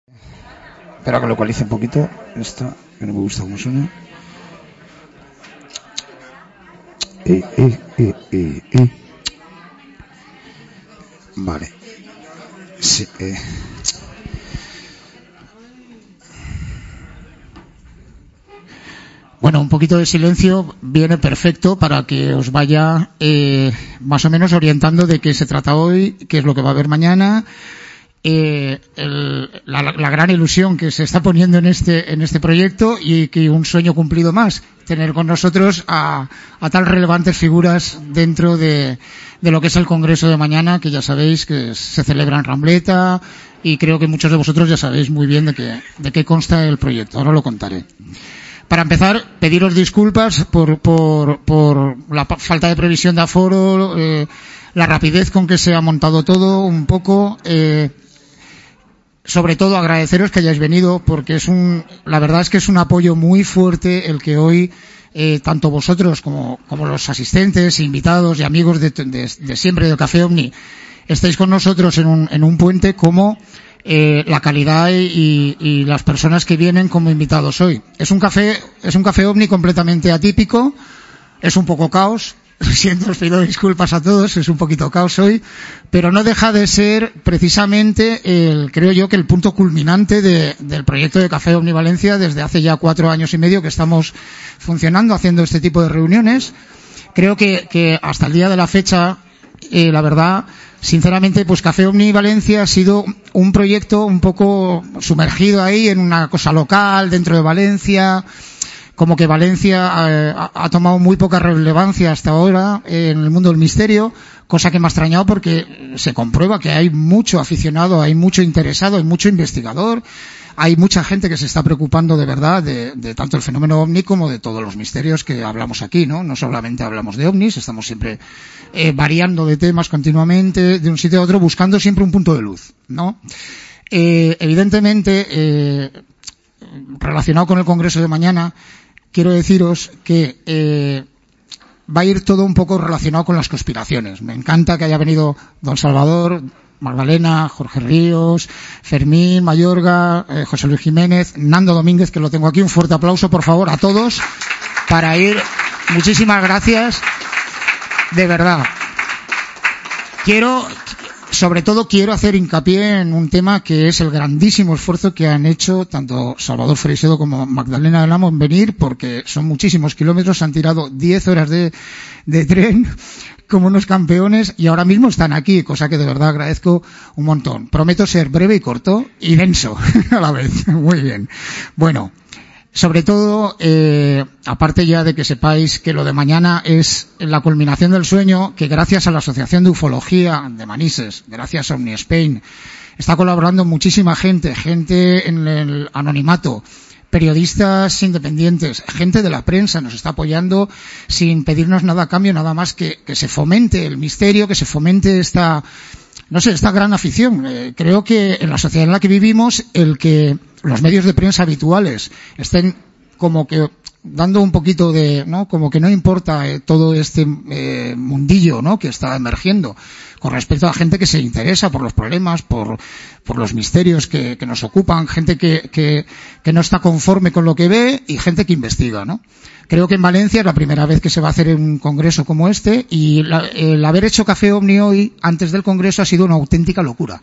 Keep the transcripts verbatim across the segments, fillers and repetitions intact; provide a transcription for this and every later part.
Espera que localice un poquito esta, que no me gusta cómo suena. Eh, eh, eh, eh, eh. Vale. Sí, eh. Bueno, un poquito de silencio viene perfecto para que os vaya eh, más o menos orientando de qué se trata hoy, qué es lo que va a haber mañana. Eh, el, la, la gran ilusión que se está poniendo en este en este proyecto y que un sueño cumplido más, tener con nosotros a, a tan relevantes figuras dentro de, de lo que es el congreso de mañana, que ya sabéis que se celebra en Rambleta, y creo que muchos de vosotros ya sabéis muy bien de qué, de qué consta el proyecto. Ahora lo contaré. Para empezar, pediros disculpas por, por, por la falta de previsión de aforo, eh, la rapidez con que se ha montado todo un poco, eh, sobre todo agradeceros que hayáis venido, porque es un, la verdad es que es un apoyo muy fuerte el que hoy, eh, tanto vosotros como, como los asistentes, invitados y amigos de, de, de siempre del Café Omni, estáis con nosotros en un, en un puente, como eh, la calidad y, y las personas que vienen como invitados hoy. Es un café, es un Café Omni completamente atípico, es un poco caos. Siento, os pido disculpas a todos, es un poquito caos hoy, pero no deja de ser precisamente el, creo yo, que el punto culminante de, del proyecto de Café Omni Valencia desde hace ya cuatro años y medio que estamos funcionando, haciendo este tipo de reuniones. Creo que, que hasta el día de la fecha, eh, la verdad, sinceramente, pues Café Omni Valencia ha sido un proyecto un poco sumergido ahí en una cosa local dentro de Valencia. Como que Valencia eh, ha tomado muy poca relevancia hasta ahora en el mundo del misterio, cosa que me ha extrañado porque se comprueba que hay mucho aficionado, hay mucho interesado, hay mucho investigador, hay mucha gente que se está preocupando de verdad de, de tanto el fenómeno ovni como de todos los misterios que hablamos aquí, ¿no? No solamente hablamos de ovnis, estamos siempre eh, variando de temas continuamente, de un sitio a otro, buscando siempre un punto de luz, ¿no? Eh, evidentemente, eh, relacionado con el congreso de mañana, quiero deciros que eh, va a ir todo un poco relacionado con las conspiraciones. Me encanta que haya venido don Salvador, Magdalena, Jorge Ríos, Fermín, Mayorga, eh, José Luis Jiménez, Nando Domínguez, que lo tengo aquí. Un fuerte aplauso, por favor, a todos para ir. Muchísimas gracias. De verdad. Quiero... Sobre todo quiero hacer hincapié en un tema que es el grandísimo esfuerzo que han hecho tanto Salvador Freixedo como Magdalena del Amo en venir, porque son muchísimos kilómetros, han tirado diez horas de, de tren como unos campeones y ahora mismo están aquí, cosa que de verdad agradezco un montón. Prometo ser breve y corto y denso a la vez. Muy bien. Bueno. Sobre todo, eh, aparte ya de que sepáis que lo de mañana es la culminación del sueño, que gracias a la Asociación de Ufología de Manises, gracias a Omni Spain, está colaborando muchísima gente, gente en el anonimato, periodistas independientes, gente de la prensa nos está apoyando sin pedirnos nada a cambio, nada más que que se fomente el misterio, que se fomente esta, no sé, esta gran afición. Eh, creo que en la sociedad en la que vivimos, el que los medios de prensa habituales estén como que dando un poquito de, ¿no? Como que no importa eh, todo este eh, mundillo, ¿no? Que está emergiendo con respecto a gente que se interesa por los problemas, por por los misterios que, que nos ocupan, gente que, que que no está conforme con lo que ve y gente que investiga, ¿no? Creo que en Valencia es la primera vez que se va a hacer un congreso como este y la, el haber hecho Café Omni hoy antes del congreso ha sido una auténtica locura.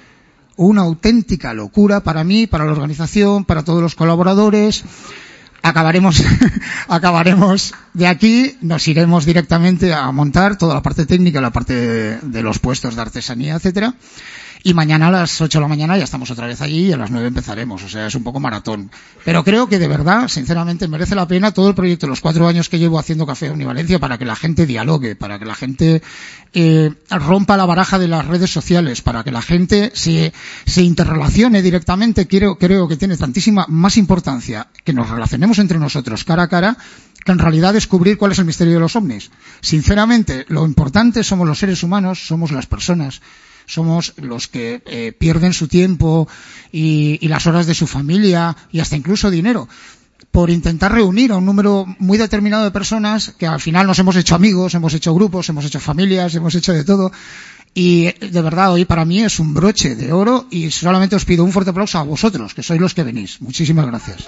Una auténtica locura para mí, para la organización, para todos los colaboradores. Acabaremos, acabaremos de aquí, nos iremos directamente a montar toda la parte técnica, la parte de, de los puestos de artesanía, etcétera. Y mañana a las ocho de la mañana ya estamos otra vez allí y a las nueve empezaremos. O sea, es un poco maratón. Pero creo que de verdad, sinceramente, merece la pena todo el proyecto, los cuatro años que llevo haciendo Café Omni Valencia, para que la gente dialogue, para que la gente eh, rompa la baraja de las redes sociales, para que la gente se, se interrelacione directamente. Creo, creo que tiene tantísima más importancia que nos relacionemos entre nosotros cara a cara, que en realidad descubrir cuál es el misterio de los ovnis. Sinceramente, lo importante somos los seres humanos, somos las personas. Somos los que eh, pierden su tiempo y, y las horas de su familia y hasta incluso dinero por intentar reunir a un número muy determinado de personas que al final nos hemos hecho amigos, hemos hecho grupos, hemos hecho familias, hemos hecho de todo Y de verdad, hoy para mí es un broche de oro y solamente os pido un fuerte aplauso a vosotros, que sois los que venís. Muchísimas gracias.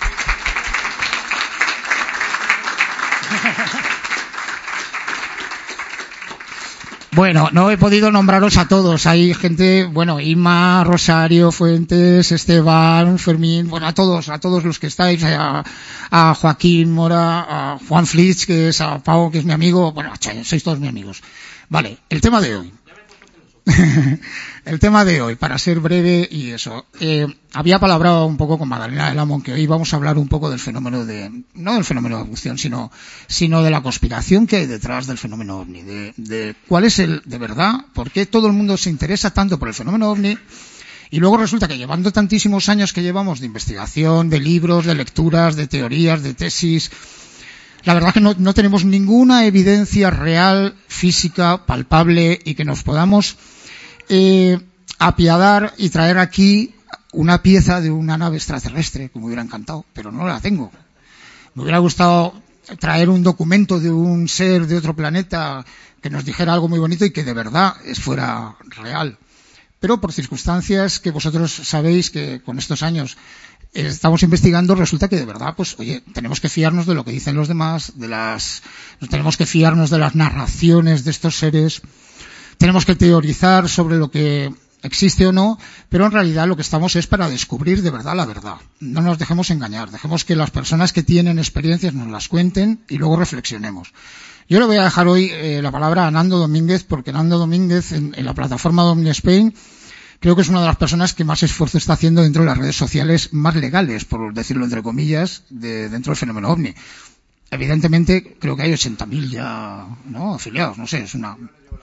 Bueno, no he podido nombraros a todos. Hay gente, bueno, Inma, Rosario, Fuentes, Esteban, Fermín, bueno, a todos, a todos los que estáis, a, a Joaquín Mora, a Juan Flitz, que es a Pau, que es mi amigo, bueno, sois todos mis amigos. Vale, el tema de hoy. El tema de hoy, para ser breve y eso, eh, había palabrado un poco con Magdalena del Amo que hoy vamos a hablar un poco del fenómeno de, no del fenómeno de abducción, sino, sino de la conspiración que hay detrás del fenómeno ovni, de, de cuál es el, de verdad, por qué todo el mundo se interesa tanto por el fenómeno ovni, y luego resulta que llevando tantísimos años que llevamos de investigación, de libros, de lecturas, de teorías, de tesis, la verdad que no, no tenemos ninguna evidencia real, física, palpable, y que nos podamos Eh, apiadar y traer aquí una pieza de una nave extraterrestre, que me hubiera encantado, pero no la tengo. Me hubiera gustado traer un documento de un ser de otro planeta que nos dijera algo muy bonito y que de verdad fuera real. Pero por circunstancias que vosotros sabéis que con estos años estamos investigando, resulta que de verdad, pues, oye, tenemos que fiarnos de lo que dicen los demás, de las, tenemos que fiarnos de las narraciones de estos seres. Tenemos que teorizar sobre lo que existe o no, pero en realidad lo que estamos es para descubrir de verdad la verdad. No nos dejemos engañar, dejemos que las personas que tienen experiencias nos las cuenten y luego reflexionemos. Yo le voy a dejar hoy eh, la palabra a Nando Domínguez, porque Nando Domínguez en, en la plataforma de Omni Spain creo que es una de las personas que más esfuerzo está haciendo dentro de las redes sociales más legales, por decirlo entre comillas, de, dentro del fenómeno ovni. Evidentemente creo que hay ochenta mil ya, ¿no?, afiliados, no sé, es una...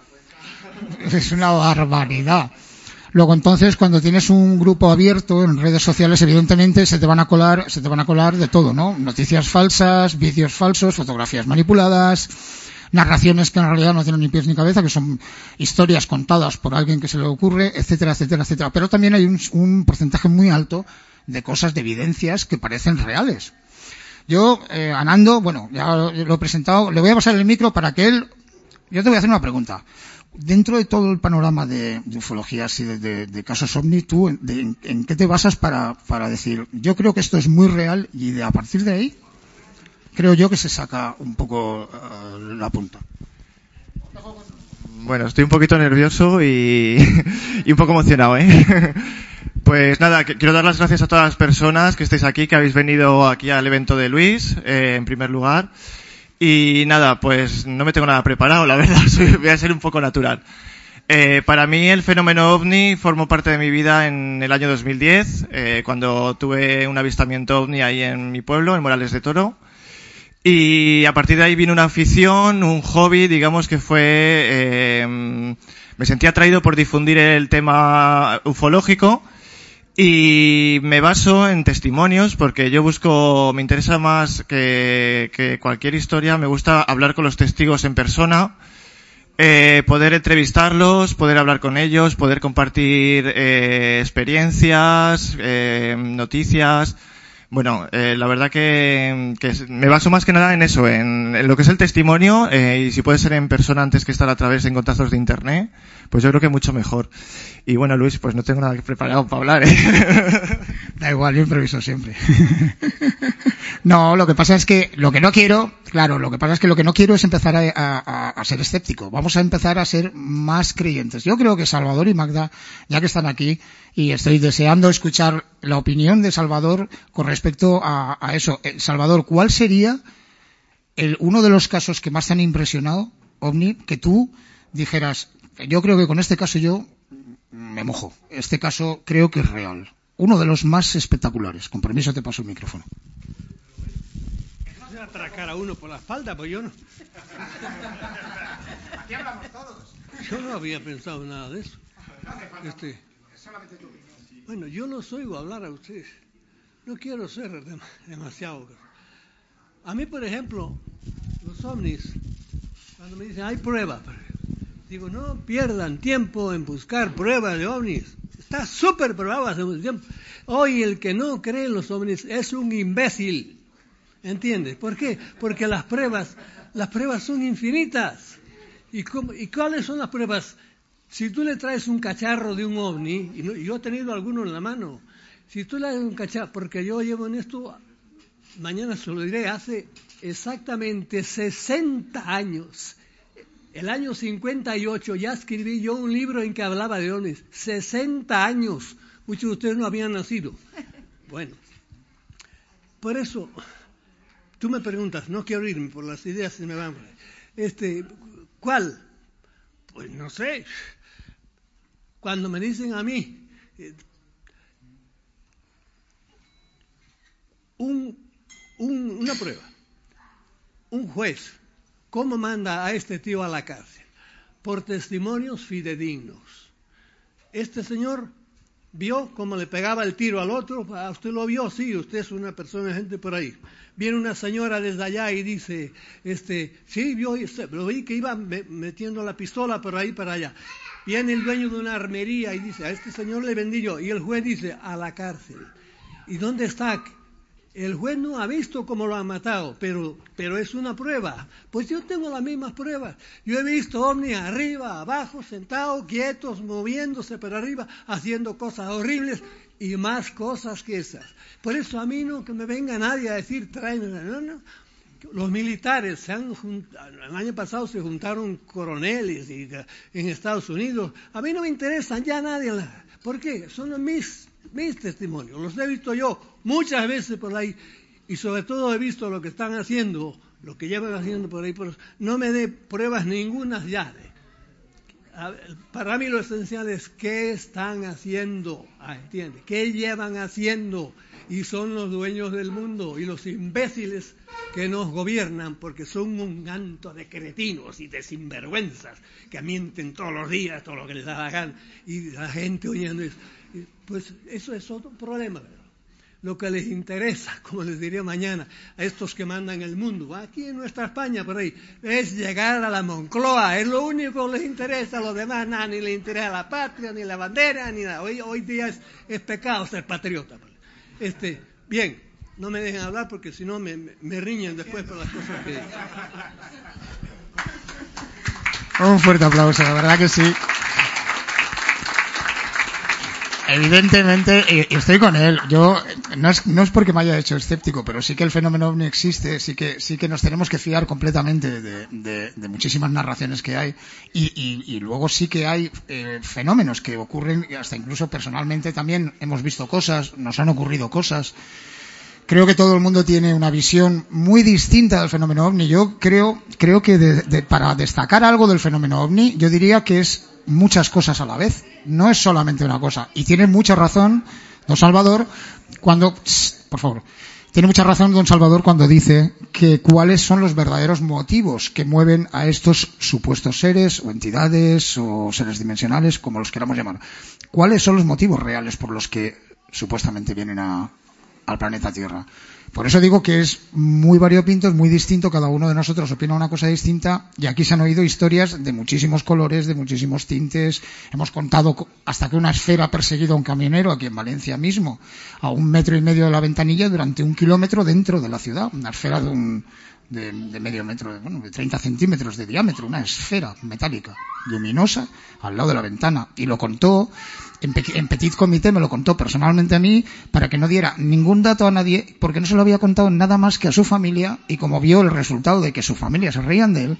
Es una barbaridad. Luego entonces, cuando tienes un grupo abierto en redes sociales, evidentemente se te van a colar, se te van a colar de todo, ¿no? Noticias falsas, vídeos falsos, fotografías manipuladas, narraciones que en realidad no tienen ni pies ni cabeza, que son historias contadas por alguien que se le ocurre, etcétera, etcétera, etcétera. Pero también hay un, un porcentaje muy alto de cosas, de evidencias que parecen reales. Yo, eh, a Nando, bueno, ya lo he presentado, le voy a pasar el micro para que él... Yo te voy a hacer una pregunta. Dentro de todo el panorama de, de ufologías y de, de, de casos ovni, ¿tú de, en, en qué te basas para, para decir, yo creo que esto es muy real y de, a partir de ahí, creo yo que se saca un poco uh, la punta? Bueno, estoy un poquito nervioso y, y un poco emocionado, ¿eh? Pues nada, quiero dar las gracias a todas las personas que estáis aquí, que habéis venido aquí al evento de Luis, eh, en primer lugar. Y nada, pues no me tengo nada preparado, la verdad, soy, voy a ser un poco natural. Eh, para mí el fenómeno ovni formó parte de mi vida en el año dos mil diez, eh, cuando tuve un avistamiento ovni ahí en mi pueblo, en Morales de Toro. Y a partir de ahí vino una afición, un hobby, digamos que fue... Eh, me sentí atraído por difundir el tema ufológico. Y me baso en testimonios porque yo busco, me interesa más que, que cualquier historia, me gusta hablar con los testigos en persona, eh, poder entrevistarlos, poder hablar con ellos, poder compartir eh, experiencias, eh, noticias. Bueno, eh, la verdad que, que me baso más que nada en eso, en, en lo que es el testimonio, eh, y si puede ser en persona antes que estar a través de en contactos de internet, pues yo creo que mucho mejor. Y bueno, Luis, pues no tengo nada preparado para hablar, ¿eh? Da igual, yo improviso siempre. No, lo que pasa es que lo que no quiero, claro, lo que pasa es que lo que no quiero es empezar a, a, a ser escéptico. Vamos a empezar a ser más creyentes. Yo creo que Salvador y Magda, ya que están aquí, y estoy deseando escuchar la opinión de Salvador con respecto a, a eso. Eh, Salvador, ¿cuál sería el, uno de los casos que más te han impresionado, ovni, que tú dijeras, yo creo que con este caso yo me mojo, este caso creo que es real? Uno de los más espectaculares. Con permiso te paso el micrófono. Voy a atracar a uno por la espalda, pues yo no. Aquí hablamos todos. Yo no había pensado nada de eso. Este, bueno, yo los oigo hablar a ustedes. No quiero ser dem- demasiado. A mí, por ejemplo, los ovnis, cuando me dicen hay pruebas, digo, no pierdan tiempo en buscar pruebas de ovnis. Está súper probado hace mucho tiempo. Hoy el que no cree en los ovnis es un imbécil. ¿Entiendes? ¿Por qué? Porque las pruebas, las pruebas son infinitas. ¿Y, cómo, ¿Y cuáles son las pruebas si tú le traes un cacharro de un ovni, y, no, y yo he tenido alguno en la mano, si tú le das un cacharro, porque yo llevo en esto, mañana se lo diré, hace exactamente sesenta años, el año cincuenta y ocho, ya escribí yo un libro en que hablaba de ovnis, sesenta años, muchos de ustedes no habían nacido. Bueno, por eso, tú me preguntas, no quiero irme por las ideas, se me van. Este, ¿cuál? Pues no sé. Cuando me dicen a mí, eh, un, un, una prueba, un juez, ¿cómo manda a este tío a la cárcel? Por testimonios fidedignos. Este señor vio cómo le pegaba el tiro al otro. ¿Usted lo vio? Sí, usted es una persona, gente por ahí. Viene una señora desde allá y dice, este, sí, vio, lo vi que iba metiendo la pistola por ahí para allá. Viene el dueño de una armería y dice, a este señor le vendí yo. Y el juez dice, a la cárcel. ¿Y dónde está? El juez no ha visto cómo lo han matado, pero, pero es una prueba. Pues yo tengo las mismas pruebas. Yo he visto ovnis arriba, abajo, sentados, quietos, moviéndose para arriba, haciendo cosas horribles y más cosas que esas. Por eso a mí no que me venga nadie a decir, traen, no, no. Los militares se han juntado, el año pasado se juntaron coroneles y, en Estados Unidos. A mí no me interesan ya nadie. ¿Por qué? Son mis mis testimonios, los he visto yo muchas veces por ahí y sobre todo he visto lo que están haciendo, lo que llevan haciendo por ahí, por, no me dé pruebas ninguna ya. De, para mí lo esencial es qué están haciendo, ah, ¿entiende? ¿Qué llevan haciendo? Y son los dueños del mundo y los imbéciles que nos gobiernan porque son un ganto de cretinos y de sinvergüenzas que mienten todos los días, todo lo que les da la gana y la gente oyendo eso. Pues eso es otro problema, ¿verdad? Lo que les interesa, como les diría mañana, a estos que mandan el mundo, aquí en nuestra España, por ahí, es llegar a la Moncloa, es lo único que les interesa, a los demás nada, ni les interesa la patria, ni la bandera, ni nada. Hoy, hoy día es, es pecado ser patriota. Este, bien, no me dejen hablar porque si no me, me, me riñen después por las cosas que digo. Un fuerte aplauso, la verdad que sí. Evidentemente, y estoy con él. Yo no es, no es porque me haya hecho escéptico, pero sí que el fenómeno ovni existe, sí que sí que nos tenemos que fiar completamente de, de, de muchísimas narraciones que hay y, y, y luego sí que hay eh, fenómenos que ocurren, hasta incluso personalmente también hemos visto cosas, nos han ocurrido cosas. Creo que todo el mundo tiene una visión muy distinta del fenómeno ovni. Yo creo creo que de, de, para destacar algo del fenómeno ovni, yo diría que es muchas cosas a la vez, no es solamente una cosa. Y tiene mucha razón don Salvador cuando, por favor, tiene mucha razón don Salvador cuando dice que cuáles son los verdaderos motivos que mueven a estos supuestos seres o entidades o seres dimensionales, como los queramos llamar. ¿Cuáles son los motivos reales por los que supuestamente vienen a, al planeta Tierra? Por eso digo que es muy variopinto, es muy distinto, cada uno de nosotros opina una cosa distinta y aquí se han oído historias de muchísimos colores, de muchísimos tintes. Hemos contado hasta que una esfera ha perseguido a un camionero aquí en Valencia mismo, a un metro y medio de la ventanilla durante un kilómetro dentro de la ciudad, una esfera de un de, de medio metro, de, bueno, de treinta centímetros de diámetro, una esfera metálica, luminosa, al lado de la ventana. Y lo contó en, en petit comité, me lo contó personalmente a mí, para que no diera ningún dato a nadie, porque no se lo había contado nada más que a su familia, y como vio el resultado de que su familia se reían de él,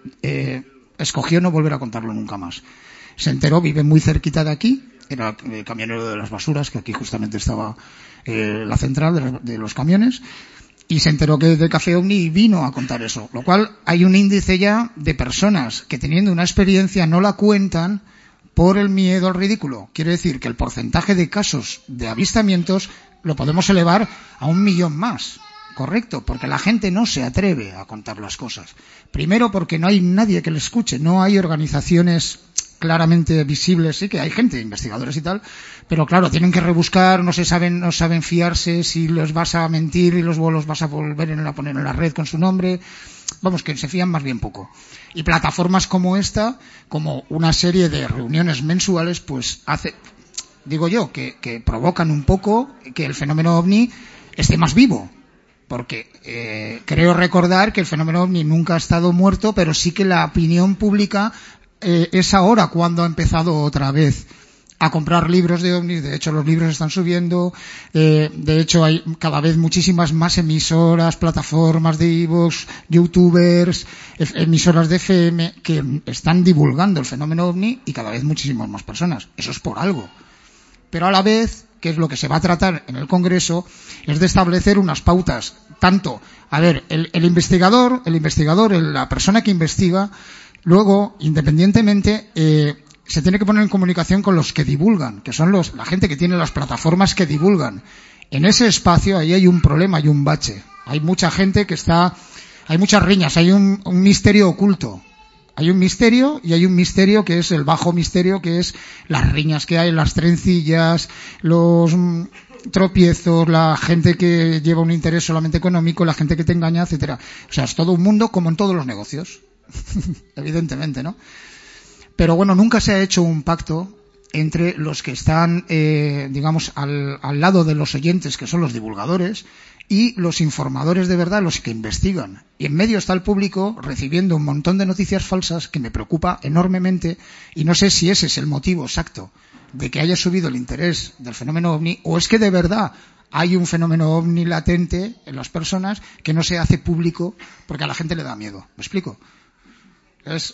eh, escogió no volver a contarlo nunca más. Se enteró, vive muy cerquita de aquí, era el camionero de las basuras, que aquí justamente estaba eh, la central de los, de los camiones, y se enteró que de Café Ovni y vino a contar eso. Lo cual hay un índice ya de personas que teniendo una experiencia no la cuentan por el miedo al ridículo. Quiere decir que el porcentaje de casos de avistamientos lo podemos elevar a un millón más. Correcto, porque la gente no se atreve a contar las cosas. Primero porque no hay nadie que le escuche, no hay organizaciones claramente visibles, sí que hay gente, investigadores y tal, pero claro, tienen que rebuscar, no se saben, no saben fiarse si los vas a mentir y los los vas a volver a poner en la red con su nombre. Vamos, que se fían más bien poco. Y plataformas como esta, como una serie de reuniones mensuales, pues hace, digo yo, que, que provocan un poco que el fenómeno ovni esté más vivo. Porque eh, creo recordar que el fenómeno ovni nunca ha estado muerto, pero sí que la opinión pública eh, es ahora cuando ha empezado otra vez a comprar libros de ovnis. De hecho, los libros están subiendo. Eh, de hecho, hay cada vez muchísimas más emisoras, plataformas de iVoox, youtubers, emisoras de F M que están divulgando el fenómeno ovni, y cada vez muchísimas más personas. Eso es por algo. Pero a la vez, que es lo que se va a tratar en el Congreso, es de establecer unas pautas. Tanto, a ver, el, el investigador, el investigador, el, la persona que investiga, luego, independientemente, eh, se tiene que poner en comunicación con los que divulgan, que son los, la gente que tiene las plataformas que divulgan. En ese espacio ahí hay un problema, hay un bache. Hay mucha gente que está, hay muchas riñas, hay un, un misterio oculto. Hay un misterio, y hay un misterio que es el bajo misterio, que es las riñas que hay, las trencillas, los mm, tropiezos, la gente que lleva un interés solamente económico, la gente que te engaña, etcétera. O sea, es todo un mundo como en todos los negocios. Evidentemente, ¿no? Pero bueno, nunca se ha hecho un pacto entre los que están, eh, digamos, al, al lado de los oyentes, que son los divulgadores, y los informadores de verdad, los que investigan. Y en medio está el público recibiendo un montón de noticias falsas que me preocupa enormemente, y no sé si ese es el motivo exacto de que haya subido el interés del fenómeno ovni, o es que de verdad hay un fenómeno ovni latente en las personas que no se hace público porque a la gente le da miedo. ¿Me explico? Es...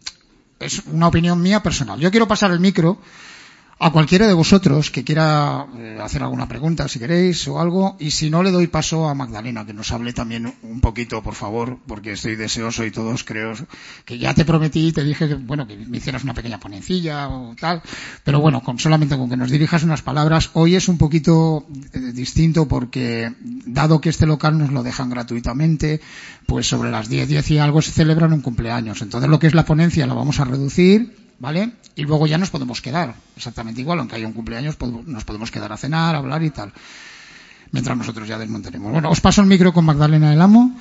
Es una opinión mía personal. Yo quiero pasar el micro a cualquiera de vosotros que quiera eh, hacer alguna pregunta, si queréis, o algo, y si no, le doy paso a Magdalena, que nos hable también un poquito, por favor, porque estoy deseoso, y todos creo que ya te prometí y te dije que, bueno, que me hicieras una pequeña ponencilla o tal, pero bueno, con solamente con que nos dirijas unas palabras. Hoy es un poquito eh, distinto porque, dado que este local nos lo dejan gratuitamente, pues sobre las diez, diez y algo se celebran un cumpleaños. Entonces lo que es la ponencia la vamos a reducir, ¿vale? Y luego ya nos podemos quedar exactamente igual, aunque haya un cumpleaños, nos podemos quedar a cenar, a hablar y tal, mientras nosotros ya desmontaremos. Bueno, os paso el micro con Magdalena del Amo.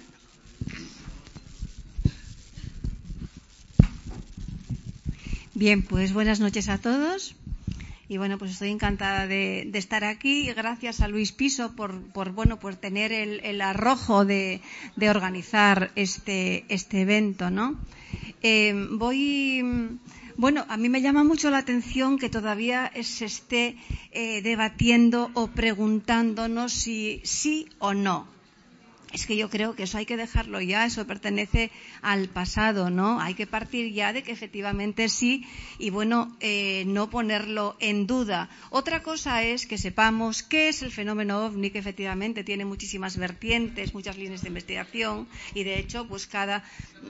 Bien, pues buenas noches a todos. Y bueno, pues estoy encantada de, de estar aquí, y gracias a Luis Piso por, por bueno, por tener el, el arrojo de, de organizar este, este evento, ¿no? Eh, voy, bueno, a mí me llama mucho la atención que todavía se esté eh, debatiendo o preguntándonos si sí o no. Es que yo creo que eso hay que dejarlo ya, eso pertenece al pasado, ¿no? Hay que partir ya de que efectivamente sí, y bueno, eh, no ponerlo en duda. Otra cosa es que sepamos qué es el fenómeno ovni, que efectivamente tiene muchísimas vertientes, muchas líneas de investigación, y de hecho, pues cada,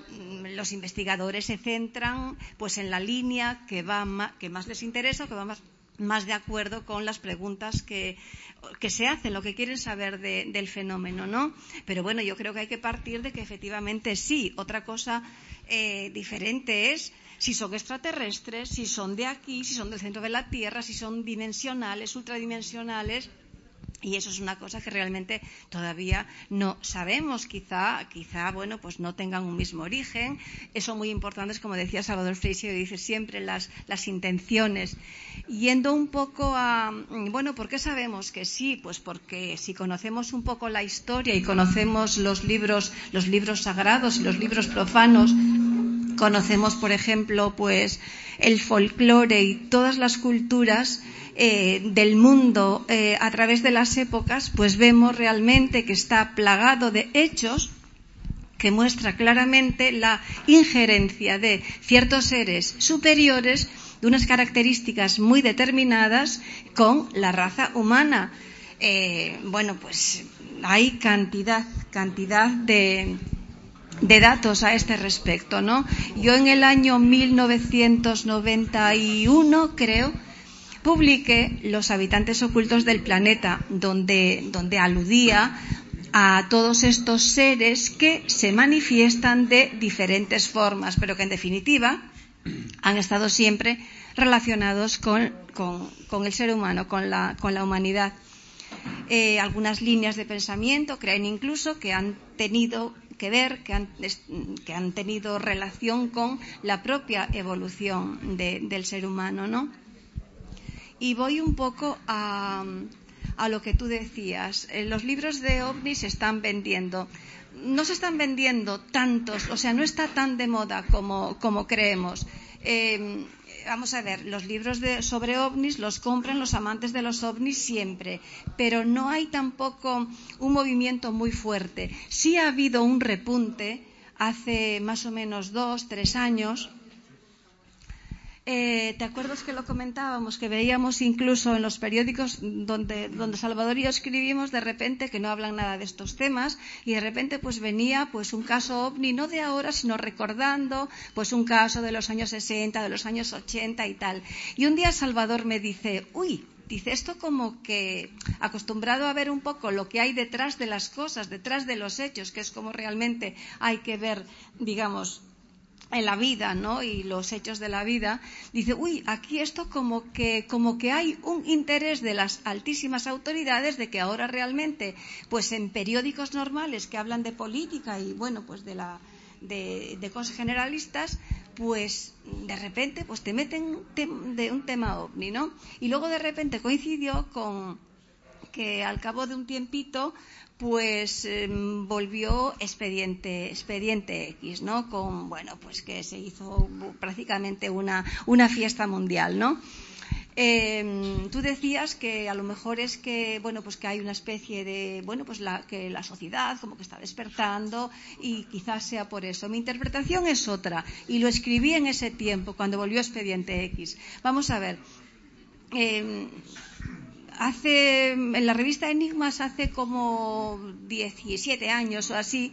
los investigadores se centran pues en la línea que va más, que más les interesa, que va más más de acuerdo con las preguntas que, que se hacen, lo que quieren saber de, del fenómeno, ¿no? Pero bueno, yo creo que hay que partir de que efectivamente sí. Otra cosa eh, diferente es si son extraterrestres, si son de aquí, si son del centro de la Tierra, si son dimensionales, ultradimensionales. Y eso es una cosa que realmente todavía no sabemos. Quizá, quizá, bueno, pues no tengan un mismo origen. Eso muy importante es, como decía Salvador Freixo, dice siempre las, las intenciones. Yendo un poco a, bueno, ¿por qué sabemos que sí? Pues porque si conocemos un poco la historia y conocemos los libros, los libros sagrados y los libros profanos, conocemos, por ejemplo, pues el folclore y todas las culturas Eh, del mundo eh, a través de las épocas, pues vemos realmente que está plagado de hechos que muestra claramente la injerencia de ciertos seres superiores de unas características muy determinadas con la raza humana. Eh, bueno, pues hay cantidad, cantidad de de datos a este respecto, ¿no? Yo en el año mil novecientos noventa y uno, creo, publiqué Los habitantes ocultos del planeta, donde, donde aludía a todos estos seres que se manifiestan de diferentes formas, pero que en definitiva han estado siempre relacionados con, con, con el ser humano, con la, con la humanidad. Eh, algunas líneas de pensamiento creen incluso que han tenido que ver, que han, que han tenido relación con la propia evolución de, del ser humano, ¿no? Y voy un poco a, a lo que tú decías. Los libros de ovnis se están vendiendo. no se están vendiendo tantos, o sea, no está tan de moda como, como creemos. Eh, vamos a ver, los libros de, sobre ovnis los compran los amantes de los ovnis siempre, pero no hay tampoco un movimiento muy fuerte. Sí ha habido un repunte hace más o menos dos, tres años. Eh, ¿Te acuerdas que lo comentábamos? Que veíamos incluso en los periódicos donde, donde Salvador y yo escribimos, de repente, que no hablan nada de estos temas, y de repente pues venía pues un caso ovni, no de ahora, sino recordando pues un caso de los años sesenta, de los años ochenta y tal. Y un día Salvador me dice, uy, dice, esto como que acostumbrado a ver un poco lo que hay detrás de las cosas, detrás de los hechos, que es como realmente hay que ver, digamos, en la vida, ¿no? Y los hechos de la vida, dice, uy, aquí esto como que, como que hay un interés de las altísimas autoridades de que ahora realmente, pues en periódicos normales que hablan de política y bueno, pues de la, de, de cosas generalistas, pues de repente, pues te meten tem, de un tema ovni, ¿no? Y luego de repente coincidió con que al cabo de un tiempito, pues eh, volvió expediente expediente X, ¿no? Con, bueno, pues que se hizo prácticamente una, una fiesta mundial, ¿no? Eh, tú decías que a lo mejor es que, bueno, pues que hay una especie de, bueno, pues la, que la sociedad como que está despertando y quizás sea por eso. Mi interpretación es otra y lo escribí en ese tiempo, cuando volvió expediente X. Vamos a ver. Eh, Hace, en la revista Enigmas, hace como diecisiete años o así,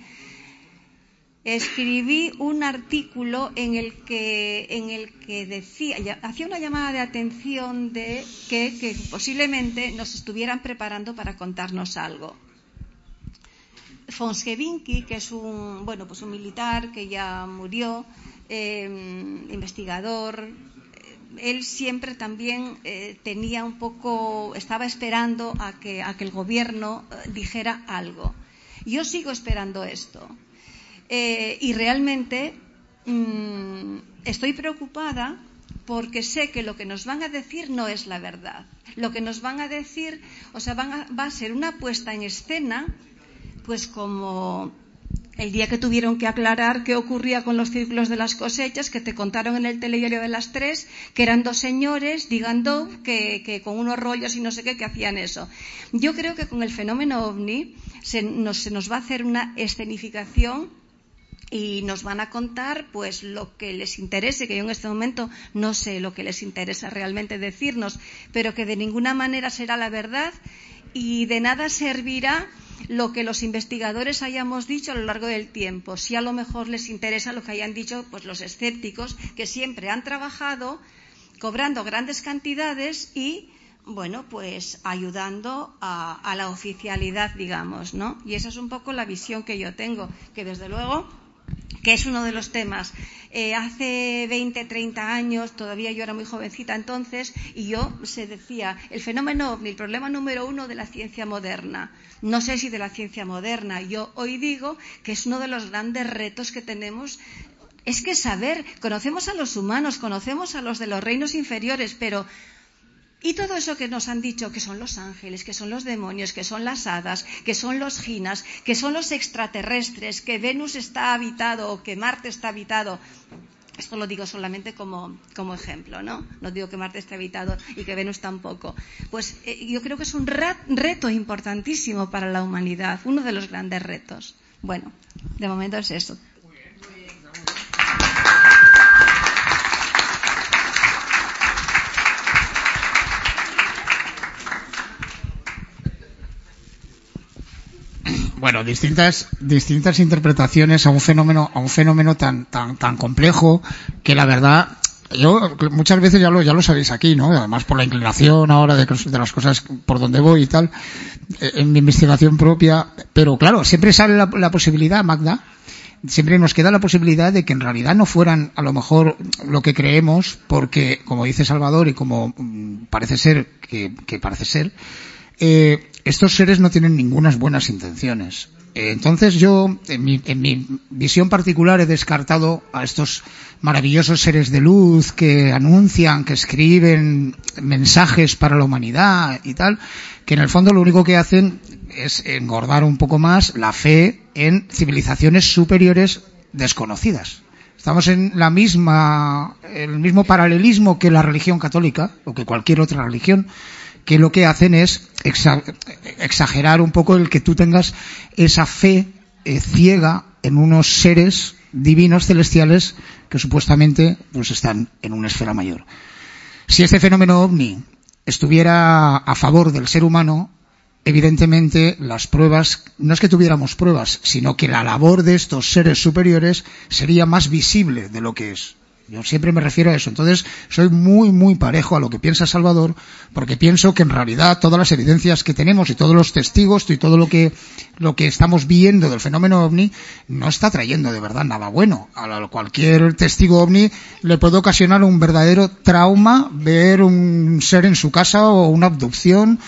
escribí un artículo en el que, en el que decía, hacía una llamada de atención de que, que posiblemente nos estuvieran preparando para contarnos algo. Fonskevinky, que es un, bueno, pues un militar que ya murió, eh, investigador, él siempre también eh, tenía un poco, estaba esperando a que, a que el gobierno eh, dijera algo. Yo sigo esperando esto. Eh, y realmente mmm, estoy preocupada porque sé que lo que nos van a decir no es la verdad. Lo que nos van a decir, o sea, van a, va a ser una puesta en escena, pues como el día que tuvieron que aclarar qué ocurría con los círculos de las cosechas, que te contaron en el telediario de las tres, que eran dos señores, Digan Dove, que, que con unos rollos y no sé qué, que hacían eso. Yo creo que con el fenómeno ovni se nos, se nos va a hacer una escenificación y nos van a contar pues lo que les interese, que yo en este momento no sé lo que les interesa realmente decirnos, pero que de ninguna manera será la verdad y de nada servirá lo que los investigadores hayamos dicho a lo largo del tiempo. Si a lo mejor les interesa lo que hayan dicho pues los escépticos, que siempre han trabajado cobrando grandes cantidades y, bueno, pues ayudando a, a la oficialidad, digamos, ¿no? Y esa es un poco la visión que yo tengo, que desde luego que es uno de los temas. Eh, hace veinte, treinta años, todavía yo era muy jovencita entonces, y yo se decía, el fenómeno ovni, el problema número uno de la ciencia moderna. No sé si de la ciencia moderna. Yo hoy digo que es uno de los grandes retos que tenemos. Es que saber, conocemos a los humanos, conocemos a los de los reinos inferiores, pero y todo eso que nos han dicho, que son los ángeles, que son los demonios, que son las hadas, que son los jinas, que son los extraterrestres, que Venus está habitado o que Marte está habitado. Esto lo digo solamente como, como ejemplo, ¿no? No digo que Marte esté habitado y que Venus tampoco. Pues eh, yo creo que es un reto importantísimo para la humanidad, uno de los grandes retos. Bueno, de momento es eso. Bueno, distintas distintas interpretaciones a un fenómeno a un fenómeno tan tan tan complejo que la verdad yo muchas veces ya lo ya lo sabéis aquí, ¿no? Además por la inclinación ahora de, de las cosas por donde voy y tal, en mi investigación propia, pero claro, siempre sale la, la posibilidad, Magda, siempre nos queda la posibilidad de que en realidad no fueran a lo mejor lo que creemos, porque como dice Salvador y como parece ser que, que parece ser, eh, estos seres no tienen ninguna buenas intenciones. Eh, entonces yo, en mi, en mi visión particular, he descartado a estos maravillosos seres de luz que anuncian, que escriben mensajes para la humanidad y tal, que en el fondo lo único que hacen es engordar un poco más la fe en civilizaciones superiores desconocidas. Estamos en la misma, el mismo paralelismo que la religión católica, o que cualquier otra religión, que lo que hacen es exa- exagerar un poco el que tú tengas esa fe eh, ciega en unos seres divinos celestiales que supuestamente pues están en una esfera mayor. Si este fenómeno ovni estuviera a favor del ser humano, evidentemente las pruebas, no es que tuviéramos pruebas, sino que la labor de estos seres superiores sería más visible de lo que es. Yo siempre me refiero a eso. Entonces, soy muy, muy parejo a lo que piensa Salvador, porque pienso que en realidad todas las evidencias que tenemos y todos los testigos y todo lo que, lo que estamos viendo del fenómeno ovni no está trayendo de verdad nada bueno. A cualquier testigo ovni le puede ocasionar un verdadero trauma ver un ser en su casa o una abducción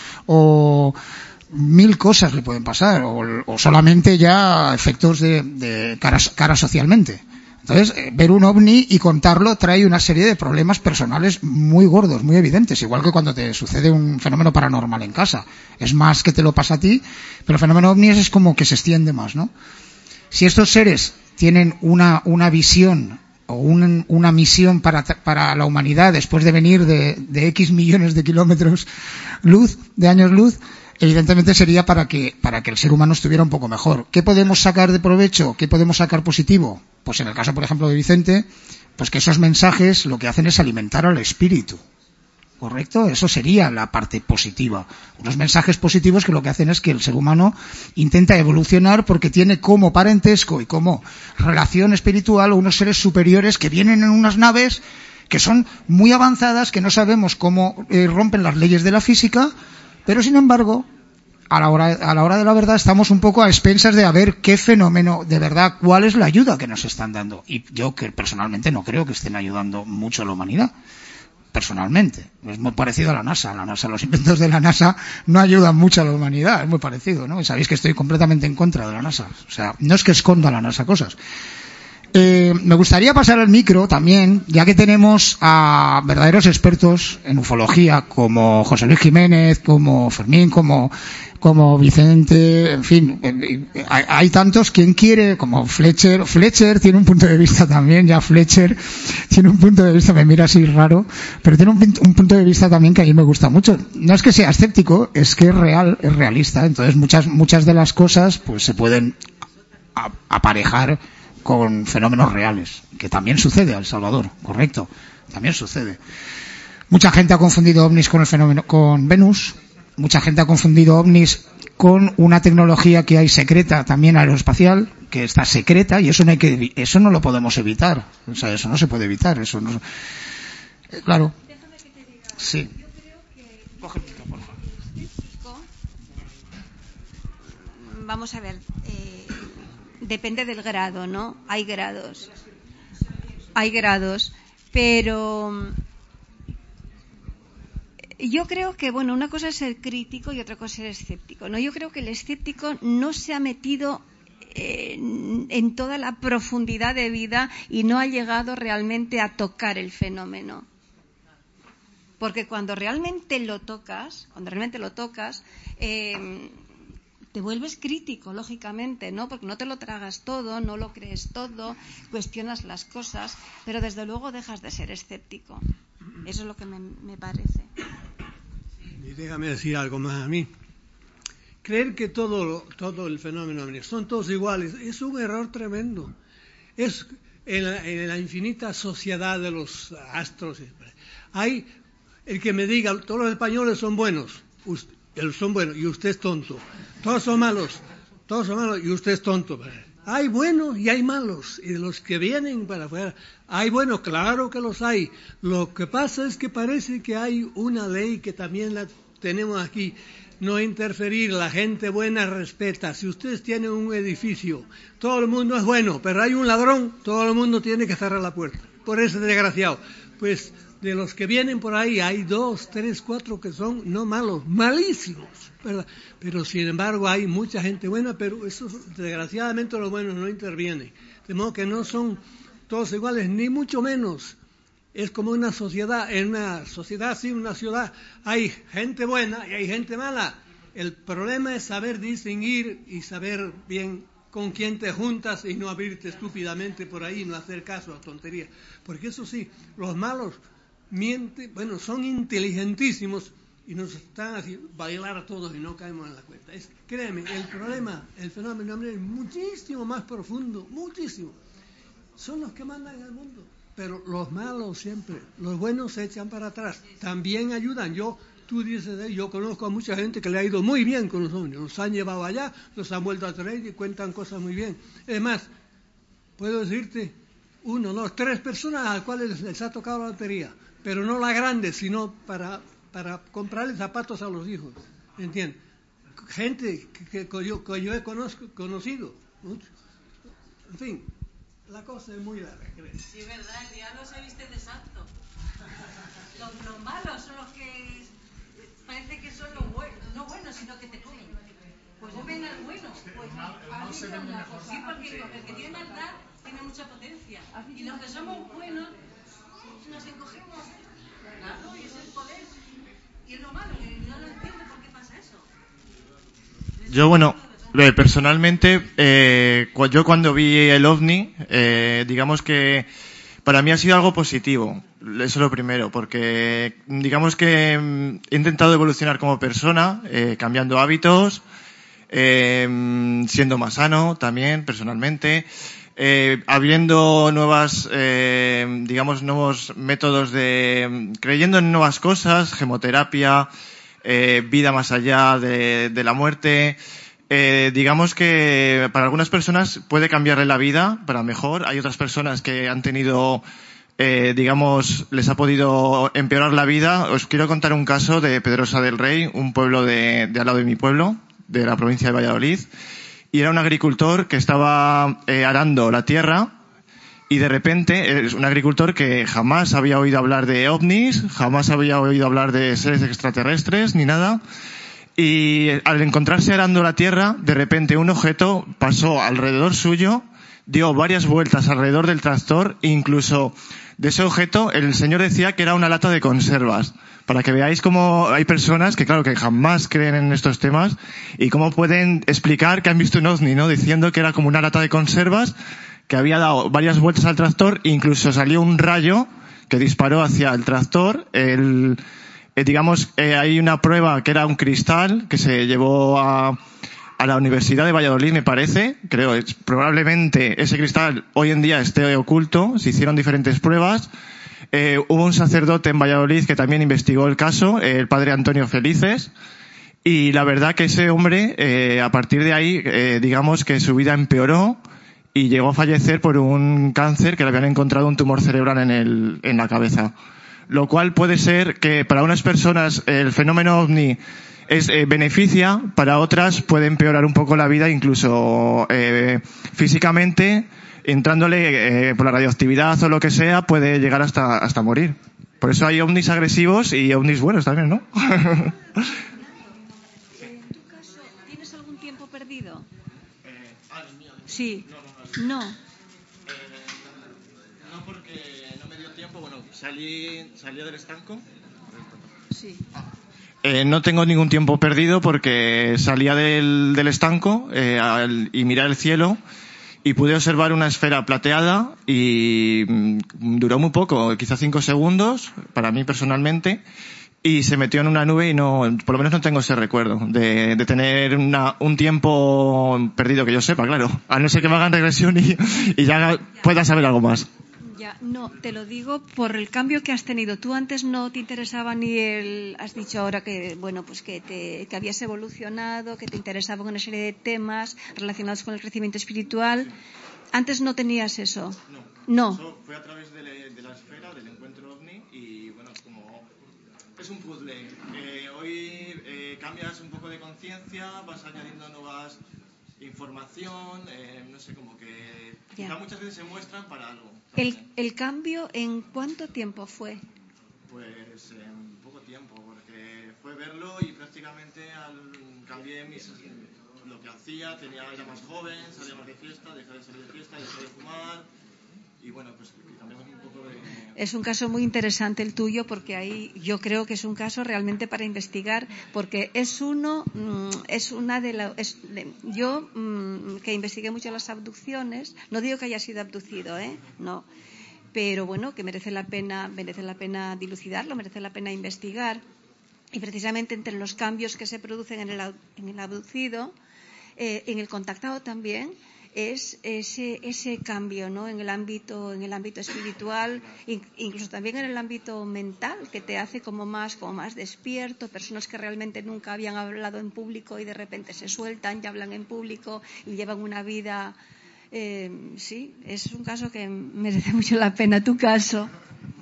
o mil cosas le pueden pasar o, o solamente ya efectos de, de cara, cara socialmente. Entonces, eh, ver un ovni y contarlo trae una serie de problemas personales muy gordos, muy evidentes, igual que cuando te sucede un fenómeno paranormal en casa. Es más que te lo pasa a ti, pero el fenómeno ovni es como que se extiende más, ¿no? Si estos seres tienen una, una visión o un, una misión para, para la humanidad después de venir de, de X millones de kilómetros luz, de años luz, evidentemente sería para que, para que el ser humano estuviera un poco mejor. ¿Qué podemos sacar de provecho? ¿Qué podemos sacar positivo? Pues en el caso, por ejemplo, de Vicente, pues que esos mensajes lo que hacen es alimentar al espíritu. ¿Correcto? Eso sería la parte positiva. Unos mensajes positivos que lo que hacen es que el ser humano intenta evolucionar porque tiene como parentesco y como relación espiritual unos seres superiores que vienen en unas naves que son muy avanzadas, que no sabemos cómo eh, rompen las leyes de la física, pero sin embargo, a la hora, a la hora de la verdad estamos un poco a expensas de a ver qué fenómeno, de verdad, cuál es la ayuda que nos están dando. Y yo que personalmente no creo que estén ayudando mucho a la humanidad. Personalmente. Es muy parecido a la NASA. La NASA, los inventos de la NASA no ayudan mucho a la humanidad. Es muy parecido, ¿no? Y sabéis que estoy completamente en contra de la NASA. O sea, no es que esconda la NASA cosas. Eh, me gustaría pasar el micro también, ya que tenemos a verdaderos expertos en ufología, como José Luis Jiménez, como Fermín, como, como Vicente, en fin, eh, hay, hay tantos. Quien quiere, como Fletcher, Fletcher tiene un punto de vista también, ya Fletcher tiene un punto de vista, me mira así raro, pero tiene un, un punto de vista también que a mí me gusta mucho. No es que sea escéptico, es que es real, es realista. Entonces muchas, muchas de las cosas, pues se pueden a, aparejar con fenómenos reales, que también sucede a El Salvador, correcto, también sucede. Mucha gente ha confundido ovnis con el fenómeno, con Venus, mucha gente ha confundido ovnis con una tecnología que hay secreta también aeroespacial, que está secreta, y eso no hay que, eso no lo podemos evitar, o sea, eso no se puede evitar, eso no, eh, claro. Déjame que te diga. Sí. Yo creo que Coge el micro, por favor. escéptico, vamos a ver, eh, depende del grado, ¿no? Hay grados. Hay grados, pero yo creo que, bueno, una cosa es ser crítico y otra cosa es ser escéptico, ¿no? Yo creo que el escéptico no se ha metido eh, en toda la profundidad de vida y no ha llegado realmente a tocar el fenómeno. Porque cuando realmente lo tocas, cuando realmente lo tocas, eh, te vuelves crítico, lógicamente, ¿no? Porque no te lo tragas todo, no lo crees todo, cuestionas las cosas, pero desde luego dejas de ser escéptico. Eso es lo que me, me parece. Y déjame decir algo más a mí. Creer que todo, todo el fenómeno son todos iguales es un error tremendo. Es en la, en la infinita sociedad de los astros. Hay el que me diga, todos los españoles son buenos, usted, son buenos y usted es tonto. Todos son malos, todos son malos y usted es tonto. Hay buenos y hay malos, y de los que vienen para afuera, hay buenos, claro que los hay. Lo que pasa es que parece que hay una ley que también la tenemos aquí, no interferir, la gente buena respeta. Si ustedes tienen un edificio, todo el mundo es bueno, pero hay un ladrón, todo el mundo tiene que cerrar la puerta. Por ese desgraciado. Pues de los que vienen por ahí, hay dos, tres, cuatro que son no malos, malísimos, ¿verdad? Pero sin embargo hay mucha gente buena, pero eso, desgraciadamente los buenos no intervienen. De modo que no son todos iguales, ni mucho menos. Es como una sociedad, en una sociedad, sí, una ciudad, hay gente buena y hay gente mala. El problema es saber distinguir y saber bien con quién te juntas y no abrirte estúpidamente por ahí, no hacer caso a tonterías. Porque eso sí, los malos mienten, bueno, son inteligentísimos y nos están haciendo bailar a todos y no caemos en la cuenta. Es, créeme, el problema, el fenómeno hombre es muchísimo más profundo, muchísimo. Son los que mandan en el mundo. Pero los malos siempre, los buenos se echan para atrás, también ayudan. Yo, tú dices, yo conozco a mucha gente que le ha ido muy bien con los ovnis, los han llevado allá, los han vuelto a traer y cuentan cosas muy bien. Es más, puedo decirte, uno, dos, tres personas a las cuales les ha tocado la lotería, pero no la grande, sino para, para comprarle zapatos a los hijos, ¿entiendes? Gente que, que, que, yo, que yo he conozco, conocido, mucho. En fin. La cosa es muy larga, creo. Sí, verdad, el diablo se viste de santo. Los, los malos son los que parece que son los buenos, no buenos, sino que te comen. Pues comen al bueno. Pues sí, porque el que tiene maldad tiene mucha potencia. Y los que somos buenos nos encogemos. Claro, y es el poder. Y es lo malo, y no lo entiendo por qué pasa eso. Yo, bueno, personalmente, eh, yo cuando vi el ovni, eh, digamos que para mí ha sido algo positivo. Eso es lo primero, porque digamos que he intentado evolucionar como persona, eh, cambiando hábitos, eh, siendo más sano también, personalmente, eh, abriendo nuevas, eh, digamos, nuevos métodos de, creyendo en nuevas cosas, gemoterapia, eh, vida más allá de, de la muerte. Eh, digamos que para algunas personas puede cambiarle la vida para mejor. Hay otras personas que han tenido, eh, digamos, les ha podido empeorar la vida. Os quiero contar un caso de Pedrosa del Rey, un pueblo de, de al lado de mi pueblo, de la provincia de Valladolid. Y era un agricultor que estaba eh, arando la tierra y de repente es un agricultor que jamás había oído hablar de ovnis, jamás había oído hablar de seres extraterrestres ni nada. Y al encontrarse arando la tierra, de repente un objeto pasó alrededor suyo, dio varias vueltas alrededor del tractor, e incluso de ese objeto el señor decía que era una lata de conservas. Para que veáis cómo hay personas que, claro, que jamás creen en estos temas y cómo pueden explicar que han visto un ovni, ¿no? Diciendo que era como una lata de conservas, que había dado varias vueltas al tractor, e incluso salió un rayo que disparó hacia el tractor. El Eh, digamos, eh, hay una prueba que era un cristal que se llevó a, a la Universidad de Valladolid, me parece. Creo, es, probablemente ese cristal hoy en día esté oculto. Se hicieron diferentes pruebas. Eh, hubo un sacerdote en Valladolid que también investigó el caso, eh, el padre Antonio Felices. Y la verdad que ese hombre, eh, a partir de ahí, eh, digamos que su vida empeoró y llegó a fallecer por un cáncer que le habían encontrado un tumor cerebral en, el, en la cabeza. Lo cual puede ser que para unas personas el fenómeno ovni es eh, beneficia, para otras puede empeorar un poco la vida, incluso eh, físicamente, entrándole eh, por la radioactividad o lo que sea, puede llegar hasta hasta morir. Por eso hay ovnis agresivos y ovnis buenos también, ¿no? En tu caso, ¿tienes algún tiempo perdido? Eh, ah, el mío. Sí. No. No. no. No, porque no me dio tiempo. Bueno, salí, salí del estanco. Sí. Eh, no tengo ningún tiempo perdido porque salía del, del estanco eh, al, y miré el cielo y pude observar una esfera plateada y mm, duró muy poco, quizá cinco segundos, para mí personalmente, y se metió en una nube y no, por lo menos no tengo ese recuerdo de, de tener una, un tiempo perdido que yo sepa, claro. A no ser que me hagan regresión y, y ya pueda saber algo más. Ya, no, te lo digo por el cambio que has tenido. Tú antes no te interesaba ni el... Has dicho ahora que, bueno, pues que, te, que habías evolucionado, que te interesaban una serie de temas relacionados con el crecimiento espiritual. Antes no tenías eso. No. No. Eso fue a través de, le, de la esfera, del encuentro ovni y, bueno, es como... Es un puzzle. Eh, hoy eh, cambias un poco de conciencia, vas añadiendo nuevas... información, eh, no sé, como que quizá muchas veces se muestran para algo. El, ¿El cambio en cuánto tiempo fue? Pues en poco tiempo, porque fue verlo y prácticamente al, cambié mis, lo que hacía, tenía, era más joven, salía más de fiesta, dejé de salir de fiesta, dejé de fumar y bueno, pues cambiamos un poco Es un caso muy interesante el tuyo, porque ahí yo creo que es un caso realmente para investigar, porque es uno, es una de las, yo que investigué mucho las abducciones, no digo que haya sido abducido, ¿eh? No, pero bueno, que merece la pena, merece la pena dilucidarlo, merece la pena investigar, y precisamente entre los cambios que se producen en el, en el abducido, eh, en el contactado también, es ese ese cambio, ¿no? En el ámbito en el ámbito espiritual, incluso también en el ámbito mental, que te hace como más como más despierto, personas que realmente nunca habían hablado en público y de repente se sueltan y hablan en público y llevan una vida, eh, sí, es un caso que merece mucho la pena, tu caso.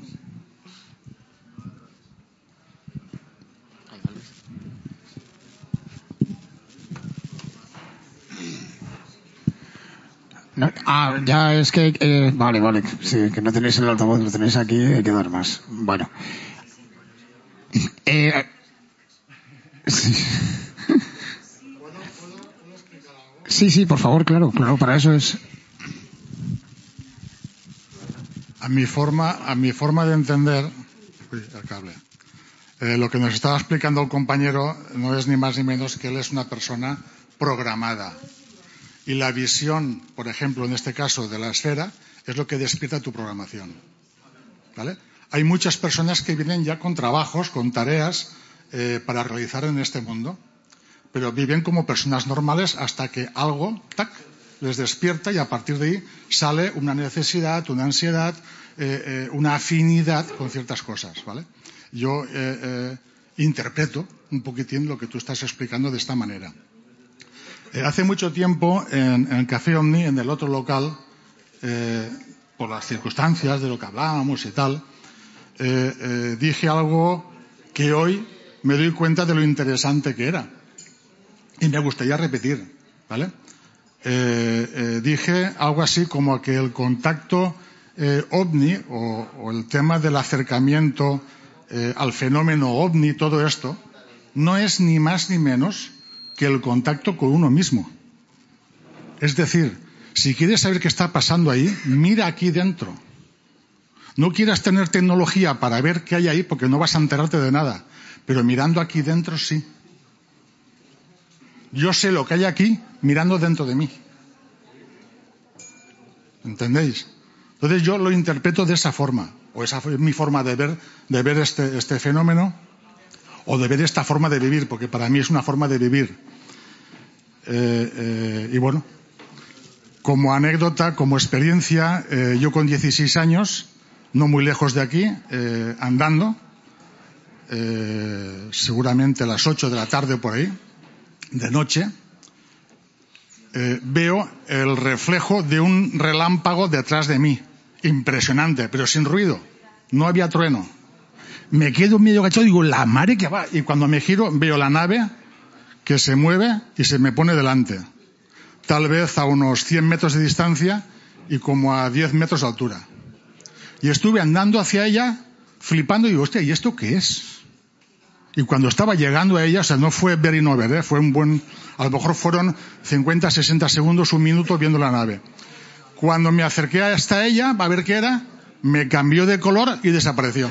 No, ah, ya es que... Eh, vale, vale. Sí, que no tenéis el altavoz, lo tenéis aquí, hay que dar más. Bueno. Eh, sí. sí, sí, por favor, claro, claro, para eso es... A mi forma, a mi forma de entender... Uy, el cable. Eh, lo que nos estaba explicando el compañero no es ni más ni menos que él es una persona programada. Y la visión, por ejemplo, en este caso de la esfera, es lo que despierta tu programación. ¿Vale? Hay muchas personas que vienen ya con trabajos, con tareas eh, para realizar en este mundo, pero viven como personas normales hasta que algo, tac, les despierta y a partir de ahí sale una necesidad, una ansiedad, eh, eh, una afinidad con ciertas cosas. ¿Vale? Yo eh, eh, interpreto un poquitín lo que tú estás explicando de esta manera. Eh, hace mucho tiempo, en, en el Café Omni, en el otro local, eh, por las circunstancias de lo que hablábamos y tal, eh, eh, dije algo que hoy me doy cuenta de lo interesante que era. Y me gustaría repetir, ¿vale? Eh, eh, dije algo así como que el contacto eh, ovni o, o el tema del acercamiento eh, al fenómeno ovni, todo esto, no es ni más ni menos que el contacto con uno mismo. Es decir, si quieres saber qué está pasando ahí, mira aquí dentro. No quieras tener tecnología para ver qué hay ahí, porque no vas a enterarte de nada. Pero mirando aquí dentro, sí. Yo sé lo que hay aquí mirando dentro de mí. ¿Entendéis? Entonces yo lo interpreto de esa forma. O esa es mi forma de ver, de ver este, este fenómeno. O de ver esta forma de vivir, porque para mí es una forma de vivir. Eh, eh, y bueno, como anécdota, como experiencia, eh, yo con dieciséis años, no muy lejos de aquí, eh, andando, eh, seguramente a las ocho de la tarde por ahí, de noche, eh, veo el reflejo de un relámpago detrás de mí. Impresionante, pero sin ruido. No había trueno. Me quedo medio agachado y digo, la madre que va. Y cuando me giro veo la nave que se mueve y se me pone delante. Tal vez a unos cien metros de distancia y como a diez metros de altura. Y estuve andando hacia ella, flipando y digo, hostia, ¿y esto qué es? Y cuando estaba llegando a ella, o sea, no fue ver y no ver, ¿eh? Fue un buen, a lo mejor fueron cincuenta, sesenta segundos, un minuto viendo la nave. Cuando me acerqué hasta ella, a ver qué era, me cambió de color y desapareció.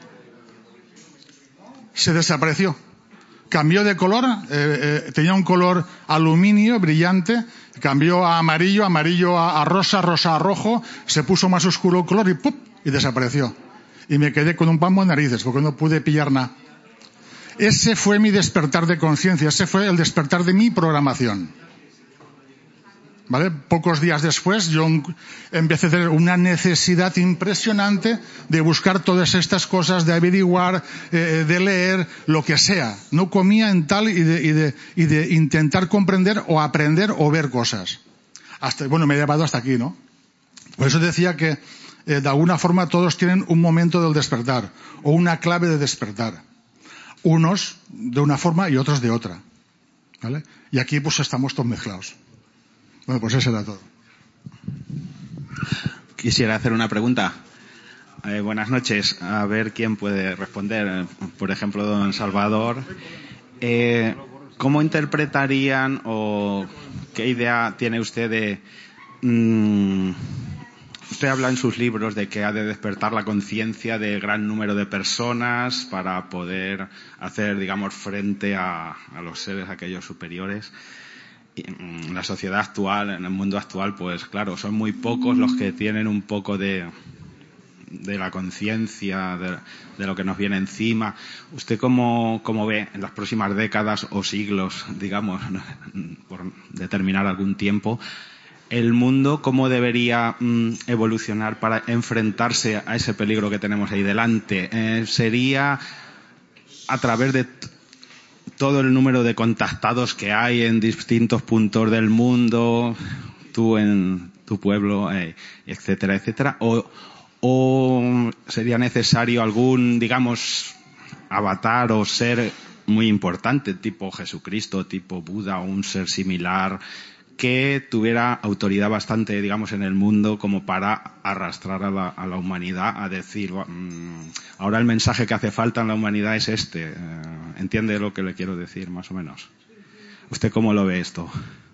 Se desapareció. Cambió de color, eh, eh, tenía un color aluminio brillante, cambió a amarillo, amarillo a, a rosa, rosa a rojo, se puso más oscuro el color y ¡pum! Y desapareció. Y me quedé con un palmo de narices porque no pude pillar nada. Ese fue mi despertar de conciencia, ese fue el despertar de mi programación. ¿Vale? Pocos días después yo empecé a tener una necesidad impresionante de buscar todas estas cosas, de averiguar, eh, de leer, lo que sea. No comía en tal y de, y de, y de intentar comprender o aprender o ver cosas. Hasta, bueno, me he llevado hasta aquí, ¿no? Por eso decía que eh, de alguna forma todos tienen un momento del despertar o una clave de despertar. Unos de una forma y otros de otra. ¿Vale? Y aquí pues estamos todos mezclados. Bueno, pues eso era todo. Quisiera hacer una pregunta. Eh, buenas noches. A ver quién puede responder. Por ejemplo, don Salvador. Eh, ¿Cómo interpretarían o qué idea tiene usted de mmm, usted habla en sus libros de que ha de despertar la conciencia de gran número de personas para poder hacer, digamos, frente a, a los seres aquellos superiores. Y en la sociedad actual, en el mundo actual, pues claro, son muy pocos los que tienen un poco de, de la conciencia de, de lo que nos viene encima. ¿Usted cómo, cómo ve en las próximas décadas o siglos, digamos, por determinar algún tiempo, el mundo cómo debería mm, evolucionar para enfrentarse a ese peligro que tenemos ahí delante? Eh, ¿Sería a través de t- todo el número de contactados que hay en distintos puntos del mundo, tú en tu pueblo, eh, etcétera, etcétera? ¿O, o sería necesario algún, digamos, avatar o ser muy importante, tipo Jesucristo, tipo Buda, o un ser similar, que tuviera autoridad bastante, digamos, en el mundo como para arrastrar a la, a la humanidad a decir, mmm, ahora el mensaje que hace falta en la humanidad es este? Eh, ¿Entiende lo que le quiero decir, más o menos? ¿Usted cómo lo ve esto?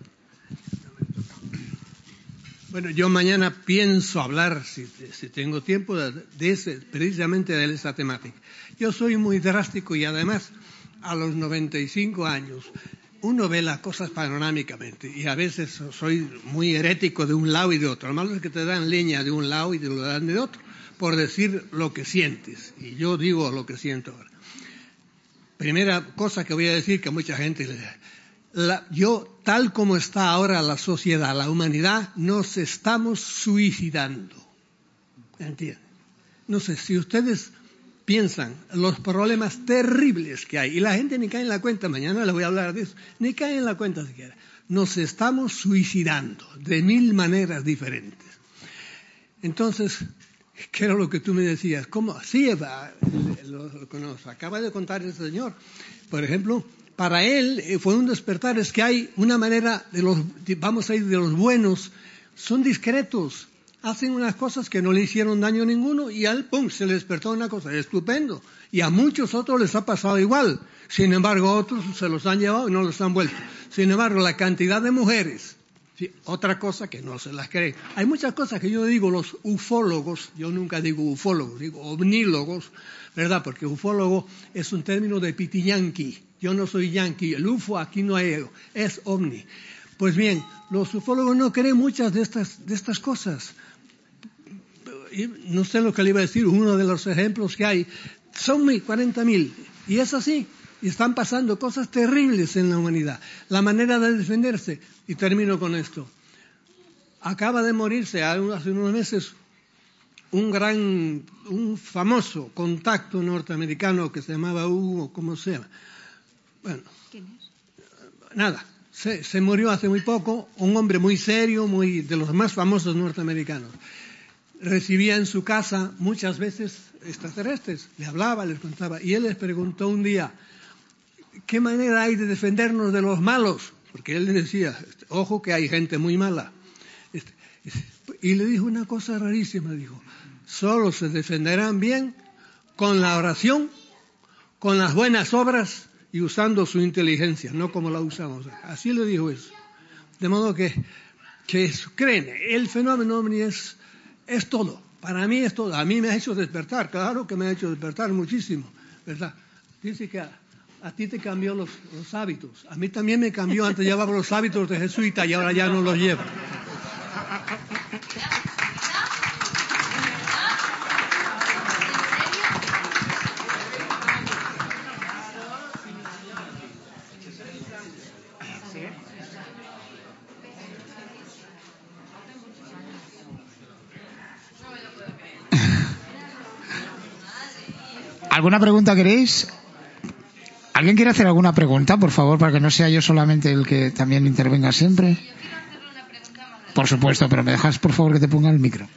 Bueno, yo mañana pienso hablar, si, si tengo tiempo, de, de ese, precisamente de esa temática. Yo soy muy drástico y además, a los noventa y cinco años, uno ve las cosas panorámicamente y a veces soy muy herético de un lado y de otro. Lo malo es que te dan leña de un lado y te lo dan de otro, por decir lo que sientes. Y yo digo lo que siento ahora. Primera cosa que voy a decir que mucha gente le la, yo, tal como está ahora la sociedad, la humanidad, nos estamos suicidando. ¿Entienden? No sé, si ustedes piensan los problemas terribles que hay, y la gente ni cae en la cuenta, mañana les voy a hablar de eso, ni cae en la cuenta siquiera. Nos estamos suicidando de mil maneras diferentes. Entonces, ¿qué era lo que tú me decías? ¿Cómo? Sí, lo, lo que nos acaba de contar el señor. Por ejemplo, para él fue un despertar, es que hay una manera de los, vamos a ir de los buenos, son discretos, hacen unas cosas que no le hicieron daño a ninguno y al pum, se le despertó una cosa, estupendo. Y a muchos otros les ha pasado igual. Sin embargo, otros se los han llevado y no los han vuelto. Sin embargo, la cantidad de mujeres, sí, otra cosa que no se las cree. Hay muchas cosas que yo digo, los ufólogos, yo nunca digo ufólogos, digo ovnílogos, ¿verdad? Porque ufólogo es un término de pitiyanqui. Yo no soy yanqui, el ufo aquí no hay, es ovni. Pues bien, los ufólogos no creen muchas de estas, de estas cosas. Y no sé lo que le iba a decir, uno de los ejemplos que hay, son mil, cuarenta mil, y es así, y están pasando cosas terribles en la humanidad. La manera de defenderse, y termino con esto, acaba de morirse hace unos meses un gran, un famoso contacto norteamericano que se llamaba Hugo, ¿cómo se llama? Bueno, ¿quién es? Nada, se, se murió hace muy poco, un hombre muy serio, muy de los más famosos norteamericanos. Recibía en su casa muchas veces extraterrestres, le hablaba, les contaba, y él les preguntó un día, ¿qué manera hay de defendernos de los malos? Porque él les decía, ojo que hay gente muy mala. Y le dijo una cosa rarísima, dijo, solo se defenderán bien con la oración, con las buenas obras y usando su inteligencia, no como la usamos. Así le dijo eso. De modo que, que creen, el fenómeno ovni es, es todo. Para mí es todo. A mí me ha hecho despertar, claro que me ha hecho despertar muchísimo, ¿verdad? Dice que a, a ti te cambió los, los hábitos. A mí también me cambió, antes llevaba los hábitos de jesuita y ahora ya no los llevo. ¿Alguna pregunta queréis? ¿Alguien quiere hacer alguna pregunta, por favor, para que no sea yo solamente el que también intervenga siempre? Yo quiero hacerle una pregunta a Magdalena. Por supuesto, pero me dejas, por favor, que te ponga el micro.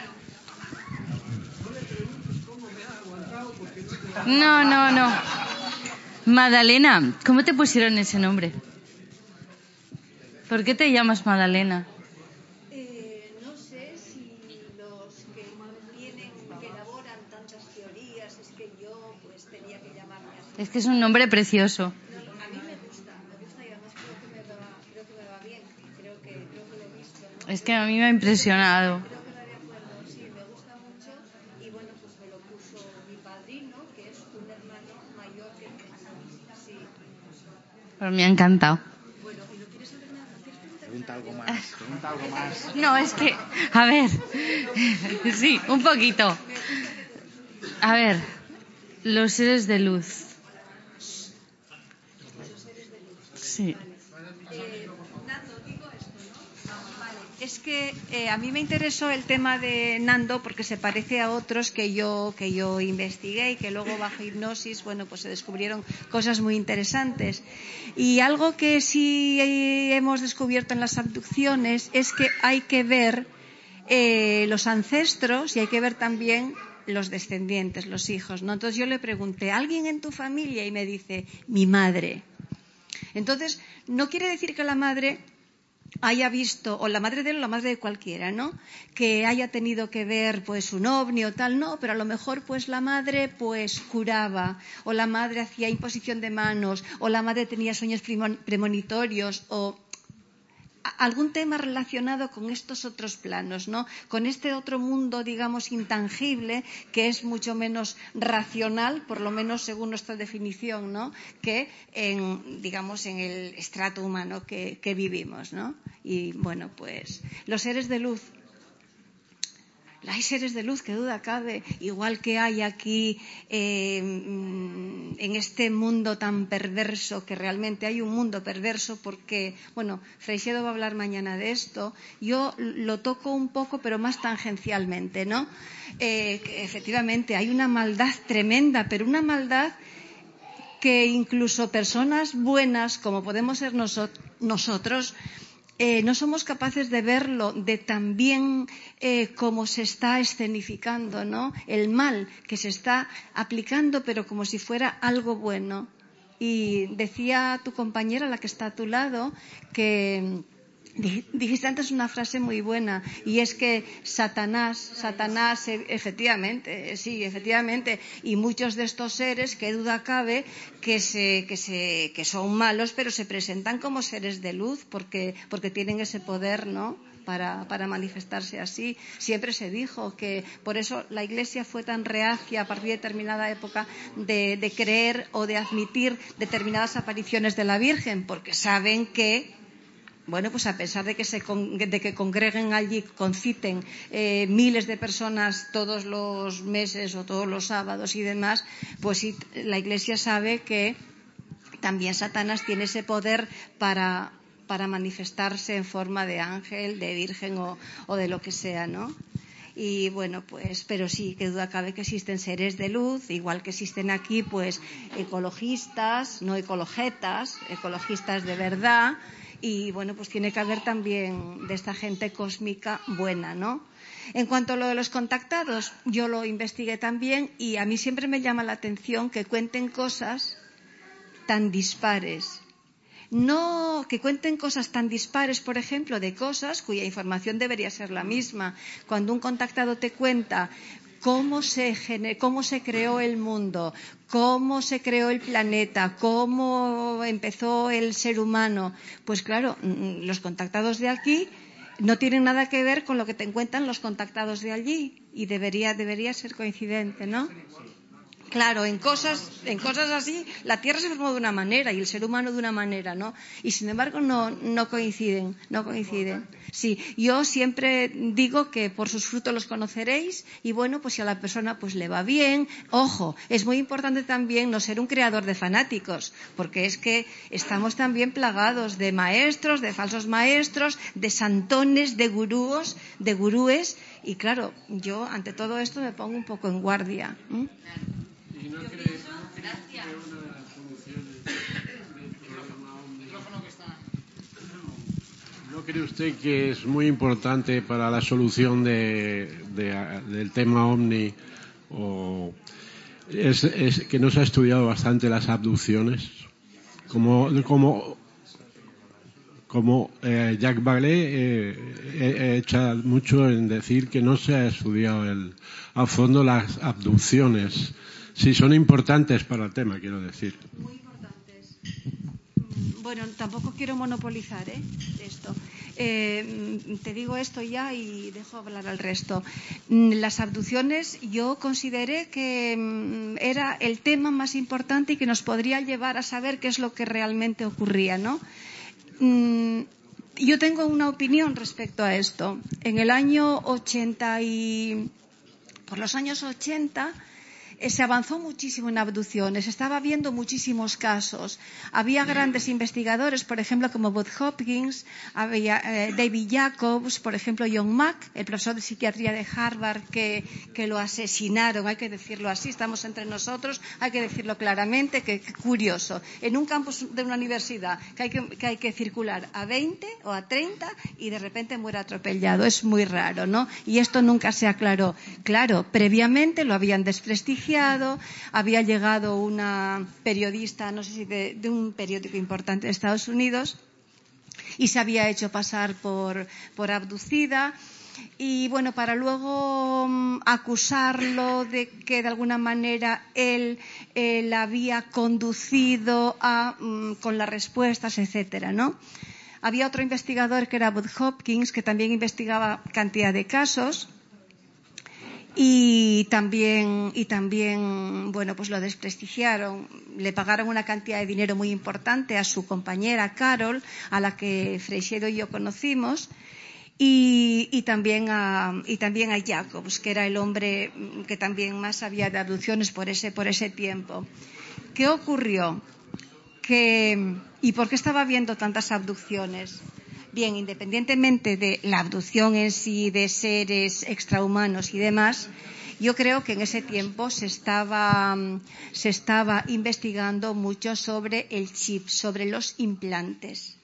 No, no, no. Magdalena, ¿cómo te pusieron ese nombre? ¿Por qué te llamas Magdalena? Eh, no sé si los que tienen, que elaboran tantas teorías, es que yo pues tenía que llamarme así. Es que es un nombre precioso. A mí me gusta, me gusta y además creo que me va, creo que me va bien, creo que, creo que lo he visto, ¿no? Es que a mí me ha impresionado. Creo que no de acuerdo, Pero me ha encantado. Pregunta algo más, pregunta algo más. No, es que, a ver, sí, un poquito. A ver, los seres de luz. Sí. Es que eh, a mí me interesó el tema de Nando porque se parece a otros que yo que yo investigué y que luego bajo hipnosis, bueno, pues se descubrieron cosas muy interesantes. Y algo que sí hemos descubierto en las abducciones es que hay que ver eh, los ancestros y hay que ver también los descendientes, los hijos, ¿no? Entonces yo le pregunté, ¿alguien en tu familia? Y me dice, mi madre. Entonces, no quiere decir que la madre haya visto, o la madre de él o la madre de cualquiera, ¿no? Que haya tenido que ver pues un ovni o tal, no, pero a lo mejor pues la madre pues curaba, o la madre hacía imposición de manos, o la madre tenía sueños premonitorios, o algún tema relacionado con estos otros planos, ¿no? Con este otro mundo, digamos, intangible, que es mucho menos racional, por lo menos según nuestra definición, ¿no? Que en, digamos, en el estrato humano que, que vivimos, ¿no? Y bueno, pues los seres de luz. Hay seres de luz, que duda cabe, igual que hay aquí eh, en este mundo tan perverso, que realmente hay un mundo perverso porque, bueno, Freixedo va a hablar mañana de esto, yo lo toco un poco pero más tangencialmente, ¿no? Eh, que efectivamente hay una maldad tremenda, pero una maldad que incluso personas buenas, como podemos ser noso- nosotros, Eh, no somos capaces de verlo de tan bien eh, como se está escenificando, ¿no? El mal que se está aplicando, pero como si fuera algo bueno. Y decía tu compañera, la que está a tu lado, que dijiste antes una frase muy buena, y es que Satanás, Satanás, efectivamente, sí, efectivamente, y muchos de estos seres, que duda cabe, que se, que se, que son malos, pero se presentan como seres de luz, porque, porque tienen ese poder, ¿no? Para, para manifestarse así. Siempre se dijo que por eso la Iglesia fue tan reacia a partir de determinada época de, de creer o de admitir determinadas apariciones de la Virgen, porque saben que, bueno, pues a pesar de que se de que congreguen allí, conciten eh, miles de personas todos los meses o todos los sábados y demás, pues sí, la Iglesia sabe que también Satanás tiene ese poder para, para manifestarse en forma de ángel, de virgen o, o de lo que sea, ¿no? Y bueno, pues, pero sí, que duda cabe que existen seres de luz, igual que existen aquí, pues, ecologistas, no ecologetas, ecologistas de verdad. Y bueno, pues tiene que haber también de esta gente cósmica buena, ¿no? En cuanto a lo de los contactados, yo lo investigué también y a mí siempre me llama la atención que cuenten cosas tan dispares. No que cuenten cosas tan dispares, por ejemplo, de cosas cuya información debería ser la misma. Cuando un contactado te cuenta cómo se gener, cómo se creó el mundo, cómo se creó el planeta, cómo empezó el ser humano, pues claro, los contactados de aquí no tienen nada que ver con lo que te cuentan los contactados de allí, y debería debería ser coincidente, ¿no? Claro, en cosas, en cosas así, la Tierra se formó de una manera y el ser humano de una manera, ¿no? Y sin embargo no, no coinciden, no coinciden. Sí, yo siempre digo que por sus frutos los conoceréis, y bueno, pues si a la persona pues le va bien, ojo, es muy importante también no ser un creador de fanáticos, porque es que estamos también plagados de maestros, de falsos maestros, de santones, de gurús, de gurúes, y claro, yo ante todo esto me pongo un poco en guardia. ¿Mm? ¿Y no cree, no cree que una de las soluciones del problema OVNI, ¿no cree usted que es muy importante para la solución de, de, del tema OVNI, o es, es que no se ha estudiado bastante las abducciones? Como, como, como eh, Jacques Vallée eh, echa mucho en decir que no se ha estudiado el, a fondo las abducciones. Sí, son importantes para el tema, quiero decir. Muy importantes. Bueno, tampoco quiero monopolizar ¿eh? esto. Eh, te digo esto ya y dejo hablar al resto. Las abducciones yo consideré que era el tema más importante y que nos podría llevar a saber qué es lo que realmente ocurría, ¿no? Yo tengo una opinión respecto a esto. En el año ochenta y... por los años ochenta se avanzó muchísimo en abducciones, se estaba viendo muchísimos casos. Había grandes investigadores, por ejemplo, como Bob Hopkins, había eh, David Jacobs, por ejemplo, John Mack, el profesor de psiquiatría de Harvard, que, que lo asesinaron, hay que decirlo así, estamos entre nosotros, hay que decirlo claramente, que, que curioso. En un campus de una universidad que hay que, que hay que circular a veinte o a treinta y de repente muere atropellado. Es muy raro, ¿no? Y esto nunca se aclaró. Claro, previamente lo habían desprestigiado. Había llegado una periodista, no sé si de, de un periódico importante de Estados Unidos, y se había hecho pasar por, por abducida. Y bueno, para luego um, acusarlo de que de alguna manera él, él había conducido a, um, con las respuestas, etcétera, ¿no? Había otro investigador que era Bob Hopkins, que también investigaba cantidad de casos. Y también, y también, bueno, pues lo desprestigiaron. Le pagaron una cantidad de dinero muy importante a su compañera Carol, a la que Freixedo y yo conocimos, y, y también a, y también a Jacobs, que era el hombre que también más sabía de abducciones por ese, por ese tiempo. ¿Qué ocurrió? Que, ¿y por qué estaba habiendo tantas abducciones? Bien, independientemente de la abducción en sí, de seres extrahumanos y demás, yo creo que en ese tiempo se estaba, se estaba investigando mucho sobre el chip, sobre los implantes.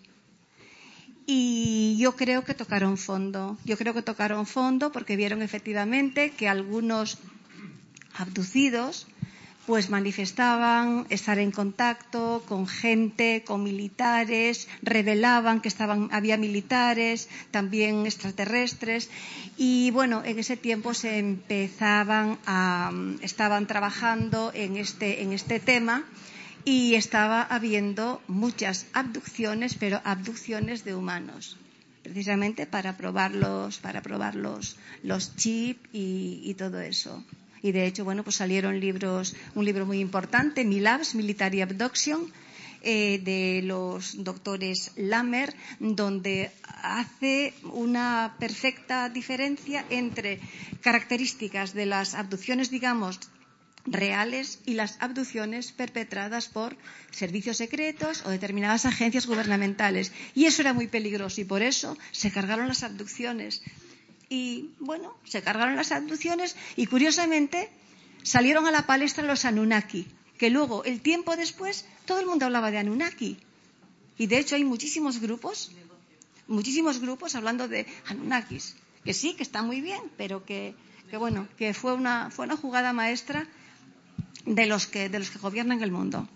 Y yo creo que tocaron fondo. Yo creo que tocaron fondo porque vieron efectivamente que algunos abducidos pues manifestaban estar en contacto con gente, con militares, revelaban que estaban, había militares, también extraterrestres, y bueno, en ese tiempo se empezaban a, estaban trabajando en este, en este tema, y estaba habiendo muchas abducciones, pero abducciones de humanos, precisamente para probar los, para probar los, los chips y, y todo eso. Y de hecho, bueno, pues salieron libros, un libro muy importante, MILABS, Military Abduction, eh, de los doctores Lamer, donde hace una perfecta diferencia entre características de las abducciones, digamos, reales y las abducciones perpetradas por servicios secretos o determinadas agencias gubernamentales. Y eso era muy peligroso y por eso se cargaron las abducciones. Y, bueno, se cargaron las abducciones y, curiosamente, salieron a la palestra los Anunnaki, que luego, el tiempo después, todo el mundo hablaba de Anunnaki. Y, de hecho, hay muchísimos grupos, muchísimos grupos hablando de Anunnakis, que sí, que está muy bien, pero que, que bueno, que fue una, fue una jugada maestra de los que, de los que gobiernan el mundo.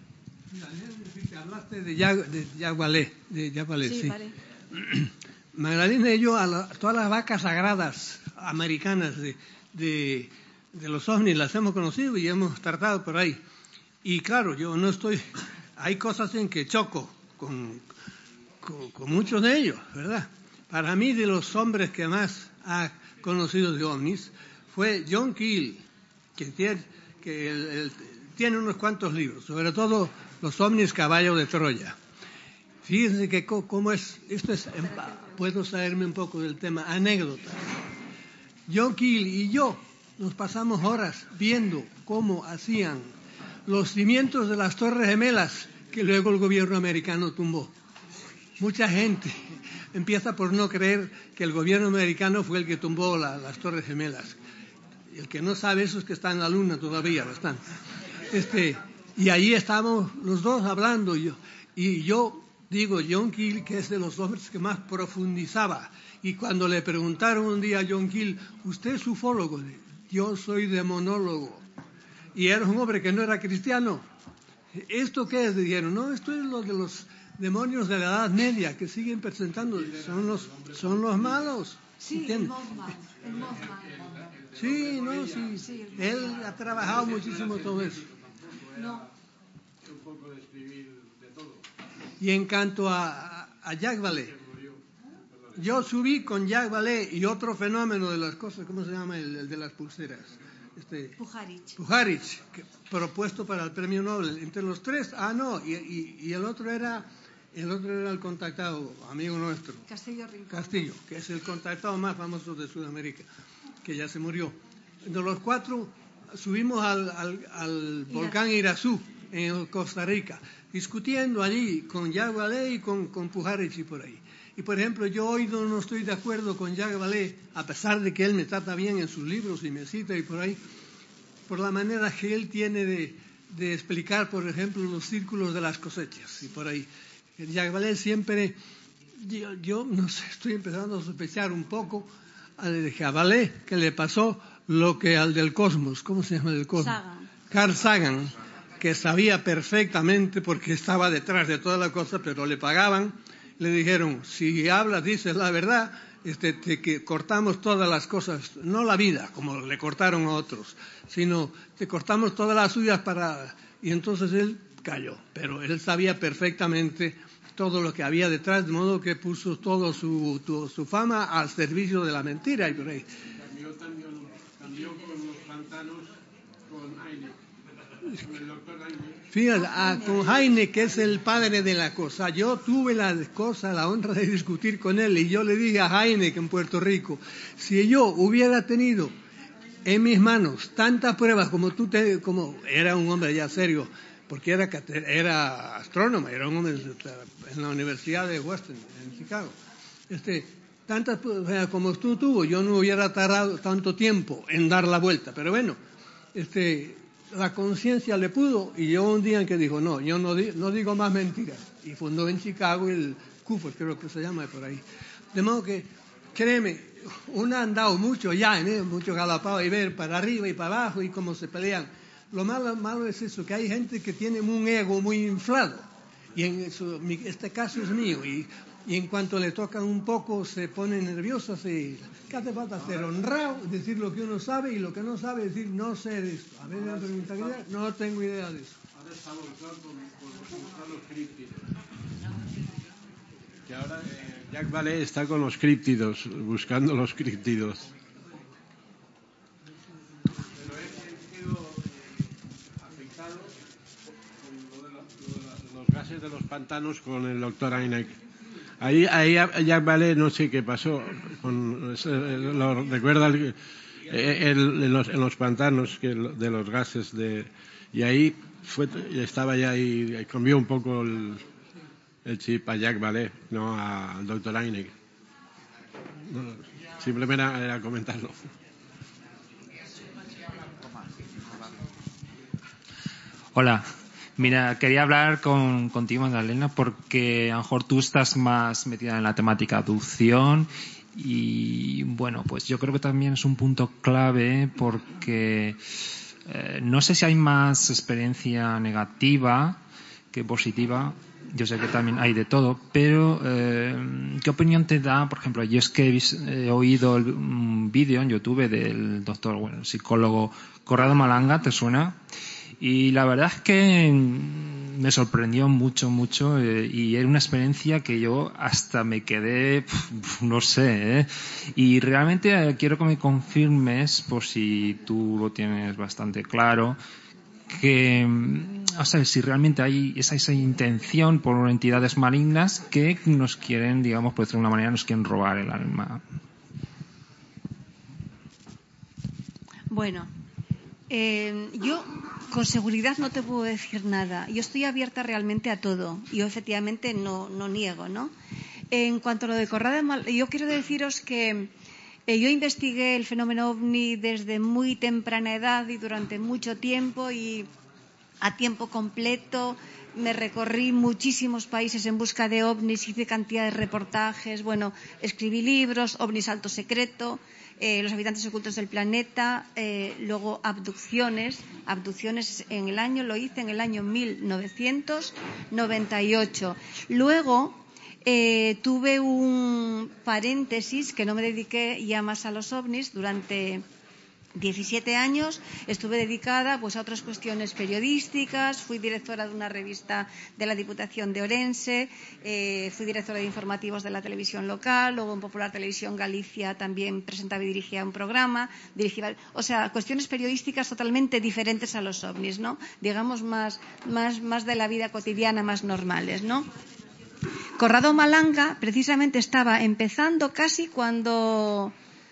Hablaste de Yagualé, de Yagualé, sí. sí. Vale. Magdalena y yo, a la, todas las vacas sagradas americanas de, de, de los ovnis las hemos conocido y hemos tratado por ahí. Y claro, yo no estoy... Hay cosas en que choco con, con, con muchos de ellos, ¿verdad? Para mí, de los hombres que más ha conocido de ovnis, fue John Keel, que tiene, que el, el, tiene unos cuantos libros, sobre todo Los ovnis caballo de Troya. Fíjense que cómo es, esto es, puedo salirme un poco del tema, anécdota. John Keel y yo nos pasamos horas viendo cómo hacían los cimientos de las Torres Gemelas que luego el gobierno americano tumbó. Mucha gente empieza por no creer que el gobierno americano fue el que tumbó la, las Torres Gemelas. El que no sabe eso es que está en la luna todavía, lo están. Este, y ahí estábamos los dos hablando, y yo, y yo digo, John Keel, que es de los hombres que más profundizaba. Y cuando le preguntaron un día a John Keel, ¿usted es ufólogo? Yo soy demonólogo. Y era un hombre que no era cristiano. ¿Esto qué es? Dijeron, no, esto es lo de los demonios de la Edad Media que siguen presentando. Son los, son los malos. Sí, el Mothman, el Mothman. Sí, no, sí. sí. Él ha trabajado muchísimo todo eso. No. Un poco de escribir de todo. Y en cuanto a, a, a Yagualé, yo subí con Jacques Vallée y otro fenómeno de las cosas, ¿cómo se llama? El, el de las pulseras. Este, Pujarich. Pujarich, que, propuesto para el premio Nobel. Entre los tres, ah, no, y, y, y el otro era el otro era el contactado, amigo nuestro. Castillo Rincón. Castillo, que es el contactado más famoso de Sudamérica, que ya se murió. De los cuatro subimos al, al, al volcán Irazú, en Costa Rica, discutiendo allí con Jacques Vallée y con, con Pujarich y por ahí. Y, por ejemplo, yo hoy no, no estoy de acuerdo con Jacques Vallée, a pesar de que él me trata bien en sus libros y me cita y por ahí, por la manera que él tiene de, de explicar, por ejemplo, los círculos de las cosechas y por ahí. Jacques Vallée siempre, yo, yo no sé, estoy empezando a sospechar un poco a Jacques Vallée que le pasó lo que al del Cosmos, ¿cómo se llama el del Cosmos? Sagan. Carl Sagan, que sabía perfectamente porque estaba detrás de toda la cosa, pero le pagaban. Le dijeron, si hablas, dices la verdad, este, te, que cortamos todas las cosas, no la vida, como le cortaron a otros, sino te cortamos todas las suyas para... Y entonces él cayó, pero él sabía perfectamente todo lo que había detrás, de modo que puso toda su, tu, su fama al servicio de la mentira y por ahí. Cambió, cambió, cambió con los pantanos con Heineck, con el doctor Heineck. Fíjate, ah, con Heine, que es el padre de la cosa. Yo tuve la cosa, la honra de discutir con él y yo le dije a Heine que en Puerto Rico, si yo hubiera tenido en mis manos tantas pruebas como tú, te, como era un hombre ya serio, porque era, era astrónomo, era un hombre en la Universidad de Western, en Chicago. Este, tantas pruebas como tú tuvo, yo no hubiera tardado tanto tiempo en dar la vuelta. Pero bueno, este... la conciencia le pudo y llegó un día en que dijo, no, yo no, di, no digo más mentiras. Y fundó en Chicago el C U F O, creo que se llama por ahí. De modo que, créeme, uno ha andado mucho ya, ¿eh? mucho galopado y ver para arriba y para abajo y cómo se pelean. Lo malo, malo es eso, que hay gente que tiene un ego muy inflado. Y en eso, este caso es mío. Y, y en cuanto le tocan un poco se ponen nerviosos y ¿qué hace falta hacer? Honrado, decir lo que uno sabe y lo que no sabe decir no sé de eso. A ver, me preguntan, no tengo idea de eso. Ahora está volcado por, por buscar los críptidos. Que ahora eh, Jacques Vallée está con los críptidos, buscando los críptidos. Pero él quedó afectado con lo de, los, lo de los gases de los pantanos con el doctor Heineck. Ahí, ahí Jacques Vallée no sé qué pasó, con, lo recuerda el, el, en, los, en los pantanos que, de los gases de, y ahí fue, estaba ya y cambió un poco el, el chip a Jacques Vallée, no al doctor Heineck. No, simplemente era, era comentarlo. Hola. Mira, quería hablar con, contigo, Magdalena, porque a lo mejor tú estás más metida en la temática adopción y, bueno, pues yo creo que también es un punto clave porque eh, no sé si hay más experiencia negativa que positiva. Yo sé que también hay de todo, pero eh, ¿qué opinión te da? Por ejemplo, yo es que he, he oído el, un vídeo en YouTube del doctor, bueno, psicólogo Corrado Malanga, ¿te suena? Y la verdad es que me sorprendió mucho, mucho eh, y era una experiencia que yo hasta me quedé, pf, no sé, ¿eh? Y realmente eh, quiero que me confirmes, por si tú lo tienes bastante claro, que, o sea, si realmente hay esa, esa intención por entidades malignas que nos quieren, digamos, por decirlo de una manera, nos quieren robar el alma. Bueno, eh, yo con seguridad no te puedo decir nada. Yo estoy abierta realmente a todo. Yo efectivamente no, no niego, ¿no? En cuanto a lo de Corrado de Malanga, yo quiero deciros que eh, yo investigué el fenómeno ovni desde muy temprana edad y durante mucho tiempo y a tiempo completo. Me recorrí muchísimos países en busca de ovnis, hice cantidad de reportajes, bueno, escribí libros, ovnis alto secreto, eh, los habitantes ocultos del planeta, eh, luego abducciones, abducciones en el año, lo hice en el año mil novecientos noventa y ocho. Luego eh, tuve un paréntesis que no me dediqué ya más a los ovnis durante diecisiete años estuve dedicada pues a otras cuestiones periodísticas, fui directora de una revista de la Diputación de Orense, eh, fui directora de informativos de la televisión local, luego en Popular Televisión Galicia también presentaba y dirigía un programa, dirigía, o sea, cuestiones periodísticas totalmente diferentes a los ovnis, ¿no? Digamos más, más, más de la vida cotidiana, más normales, ¿no? Corrado Malanga precisamente estaba empezando casi cuando...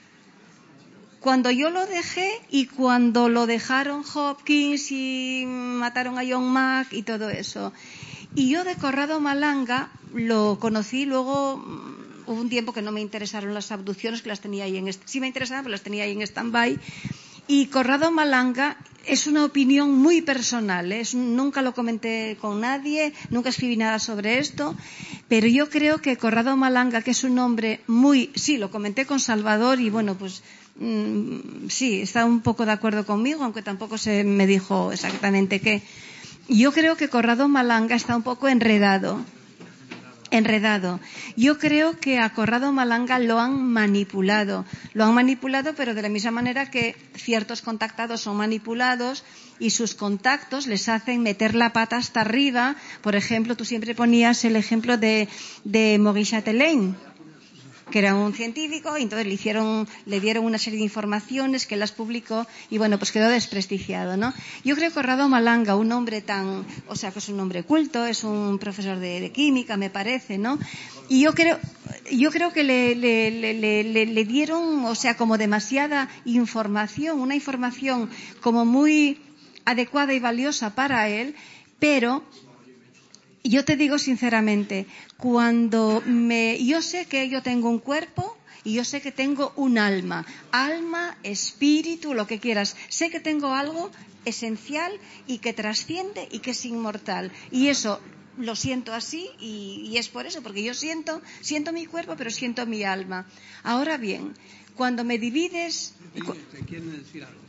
Cuando yo lo dejé y cuando lo dejaron Hopkins y mataron a John Mack y todo eso. Y yo de Corrado Malanga lo conocí luego, hubo un tiempo que no me interesaron las abducciones, que las tenía ahí en, sí me interesaban, pero las tenía ahí en stand-by. Y Corrado Malanga es una opinión muy personal, ¿eh? Es, nunca lo comenté con nadie, nunca escribí nada sobre esto, pero yo creo que Corrado Malanga, que es un hombre muy, sí, lo comenté con Salvador y bueno, pues mm, sí, está un poco de acuerdo conmigo, aunque tampoco se me dijo exactamente qué. Yo creo que Corrado Malanga está un poco enredado. Enredado. Yo creo que a Corrado Malanga lo han manipulado. Lo han manipulado, pero de la misma manera que ciertos contactados son manipulados y sus contactos les hacen meter la pata hasta arriba. Por ejemplo, tú siempre ponías el ejemplo de, de Maurice Chatelain, que era un científico, y entonces le hicieron, le dieron una serie de informaciones que las publicó y bueno, pues quedó desprestigiado, ¿no? Yo creo que Corrado Malanga, un hombre tan, o sea, que es un hombre culto, es un profesor de, de química, me parece, ¿no? Y yo creo, yo creo que le, le, le, le, le dieron, o sea, como demasiada información, una información como muy adecuada y valiosa para él, pero yo te digo sinceramente, cuando me, yo sé que yo tengo un cuerpo y yo sé que tengo un alma, alma, espíritu, lo que quieras, sé que tengo algo esencial y que trasciende y que es inmortal, y eso lo siento así y, y es por eso, porque yo siento, siento mi cuerpo, pero siento mi alma. Ahora bien, cuando me divides, cu- ¿Te quieren decir algo?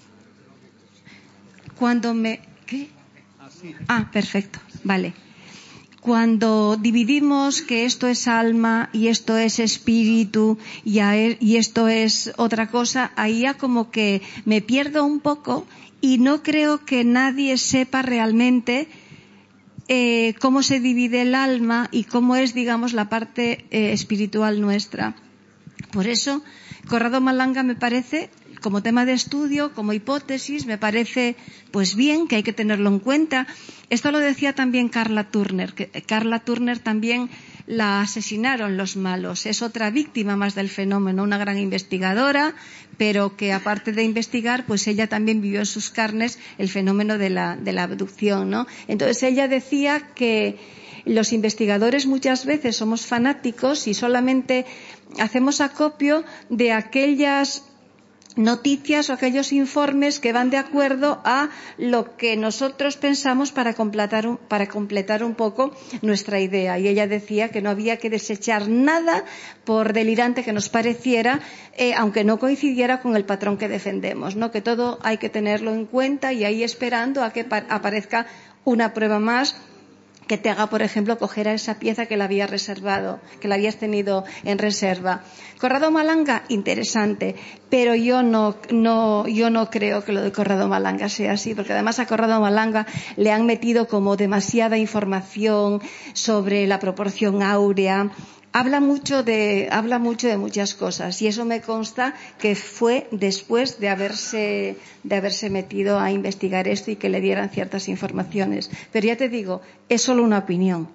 cuando me, ¿qué? Ah, perfecto, vale. Cuando dividimos que esto es alma y esto es espíritu y, a él, y esto es otra cosa, ahí ya como que me pierdo un poco y no creo que nadie sepa realmente eh, cómo se divide el alma y cómo es, digamos, la parte eh, espiritual nuestra. Por eso, Corrado Malanga me parece, como tema de estudio, como hipótesis, me parece pues bien, que hay que tenerlo en cuenta. Esto lo decía también Carla Turner, que Carla Turner también la asesinaron los malos. Es otra víctima más del fenómeno, una gran investigadora, pero que aparte de investigar, pues ella también vivió en sus carnes el fenómeno de la, de la abducción, ¿no? Entonces ella decía que los investigadores muchas veces somos fanáticos y solamente hacemos acopio de aquellas noticias o aquellos informes que van de acuerdo a lo que nosotros pensamos para completar un, para completar un poco nuestra idea. Y ella decía que no había que desechar nada por delirante que nos pareciera, eh, aunque no coincidiera con el patrón que defendemos, ¿no? Que todo hay que tenerlo en cuenta y ahí esperando a que pa- aparezca una prueba más que te haga, por ejemplo, coger a esa pieza que la habías reservado, que la habías tenido en reserva. Corrado Malanga, interesante, pero yo no, no, yo no creo que lo de Corrado Malanga sea así, porque además a Corrado Malanga le han metido como demasiada información sobre la proporción áurea. Habla mucho de, habla mucho de muchas cosas y eso me consta que fue después de haberse, de haberse metido a investigar esto y que le dieran ciertas informaciones. Pero ya te digo, es solo una opinión.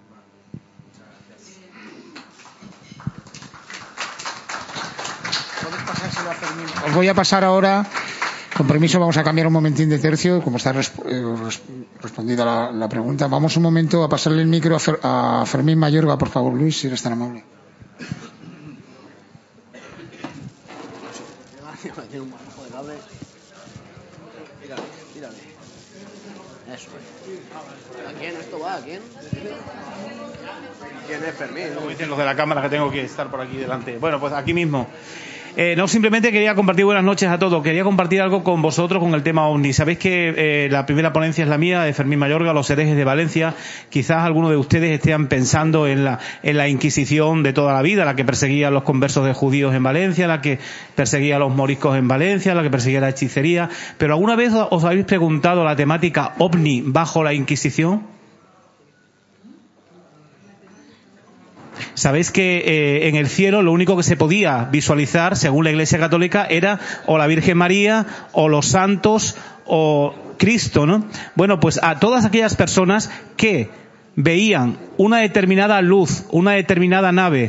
Os voy a pasar ahora, con permiso, vamos a cambiar un momentín de tercio, como está resp- eh, res- respondida la, la pregunta. Vamos un momento a pasarle el micro a, Fer- a Fermín Mayorga, por favor, Luis, si eres tan amable. Eso. ¿A quién esto va? ¿A quién? ¿Quién es Fermín? Como dicen los de la cámara que tengo que estar por aquí delante. Bueno, pues aquí mismo. Eh, no, simplemente quería compartir buenas noches a todos. Quería compartir algo con vosotros con el tema OVNI. Sabéis que eh, la primera ponencia es la mía, de Fermín Mayorga, Los herejes de Valencia. Quizás algunos de ustedes estén pensando en la, en la Inquisición de toda la vida, la que perseguía a los conversos de judíos en Valencia, la que perseguía a los moriscos en Valencia, la que perseguía la hechicería. Pero ¿alguna vez os habéis preguntado la temática OVNI bajo la Inquisición? Sabéis que eh, en el cielo lo único que se podía visualizar, según la Iglesia Católica, era o la Virgen María, o los santos, o Cristo, ¿no? Bueno, pues a todas aquellas personas que veían una determinada luz, una determinada nave,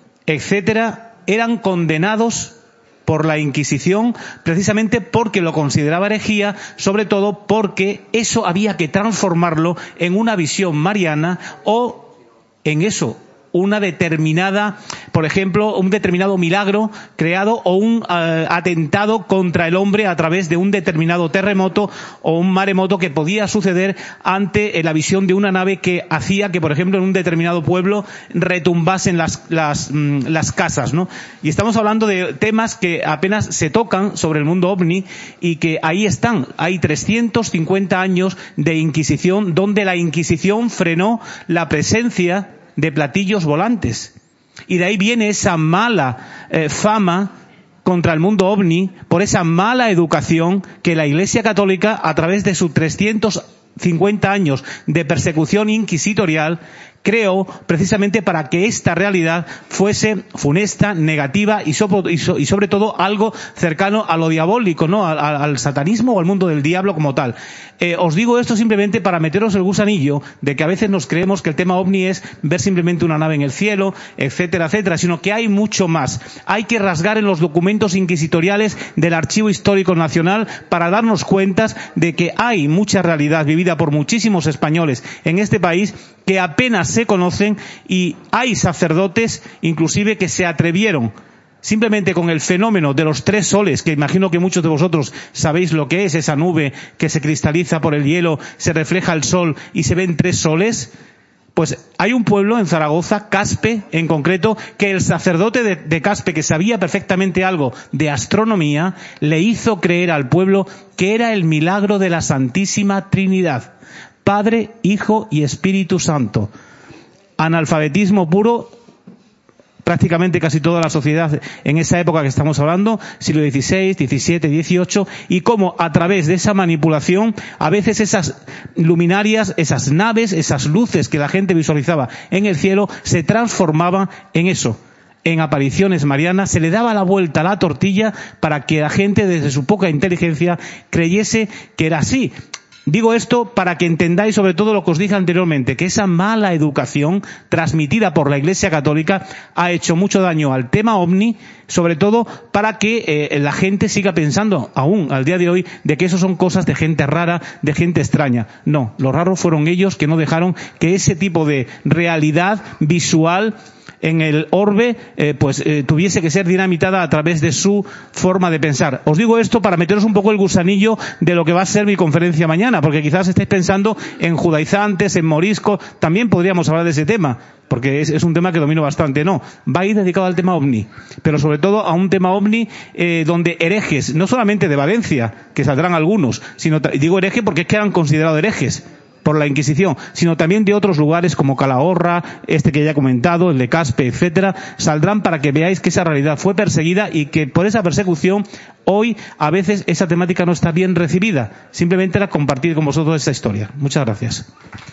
etcétera, eran condenados por la Inquisición, precisamente porque lo consideraba herejía, sobre todo porque eso había que transformarlo en una visión mariana o en eso, una determinada, por ejemplo, un determinado milagro creado o un uh, atentado contra el hombre a través de un determinado terremoto o un maremoto que podía suceder ante eh, la visión de una nave que hacía que, por ejemplo, en un determinado pueblo retumbasen las, las, mm, las casas, ¿no? Y estamos hablando de temas que apenas se tocan sobre el mundo OVNI y que ahí están. Hay trescientos cincuenta años de Inquisición donde la Inquisición frenó la presencia de platillos volantes. Y de ahí viene esa mala eh, fama contra el mundo OVNI por esa mala educación que la Iglesia Católica, a través de sus trescientos cincuenta años de persecución inquisitorial, creó precisamente para que esta realidad fuese funesta, negativa y sobre, y so, y sobre todo algo cercano a lo diabólico, ¿no? Al, al satanismo o al mundo del diablo como tal. Eh, os digo esto simplemente para meteros el gusanillo de que a veces nos creemos que el tema OVNI es ver simplemente una nave en el cielo, etcétera, etcétera, sino que hay mucho más. Hay que rasgar en los documentos inquisitoriales del Archivo Histórico Nacional para darnos cuenta de que hay mucha realidad vivida por muchísimos españoles en este país que apenas se conocen, y hay sacerdotes inclusive que se atrevieron simplemente con el fenómeno de los tres soles, que imagino que muchos de vosotros sabéis lo que es esa nube que se cristaliza por el hielo, se refleja el sol y se ven tres soles. Pues hay un pueblo en Zaragoza, Caspe en concreto, que el sacerdote de, de Caspe, que sabía perfectamente algo de astronomía, le hizo creer al pueblo que era el milagro de la Santísima Trinidad, Padre, Hijo y Espíritu Santo. Analfabetismo puro, prácticamente casi toda la sociedad en esa época que estamos hablando, siglo dieciséis, diecisiete, dieciocho, y cómo a través de esa manipulación, a veces esas luminarias, esas naves, esas luces que la gente visualizaba en el cielo, se transformaban en eso, en apariciones marianas. Se le daba la vuelta a la tortilla para que la gente, desde su poca inteligencia, creyese que era así. Digo esto para que entendáis sobre todo lo que os dije anteriormente, que esa mala educación transmitida por la Iglesia Católica ha hecho mucho daño al tema OVNI, sobre todo para que eh, la gente siga pensando, aún al día de hoy, de que eso son cosas de gente rara, de gente extraña. No, los raros fueron ellos que no dejaron que ese tipo de realidad visual en el orbe, eh, pues eh, tuviese que ser dinamitada a través de su forma de pensar. Os digo esto para meteros un poco el gusanillo de lo que va a ser mi conferencia mañana, porque quizás estéis pensando en judaizantes, en moriscos. También podríamos hablar de ese tema, porque es, es un tema que domino bastante. No, va a ir dedicado al tema OVNI, pero sobre todo a un tema OVNI eh, donde herejes, no solamente de Valencia, que saldrán algunos, sino, digo hereje porque es que eran considerados herejes por la Inquisición, sino también de otros lugares como Calahorra, este que ya he comentado, el de Caspe, etcétera, saldrán para que veáis que esa realidad fue perseguida y que por esa persecución hoy a veces esa temática no está bien recibida. Simplemente era compartir con vosotros esta historia. Muchas gracias.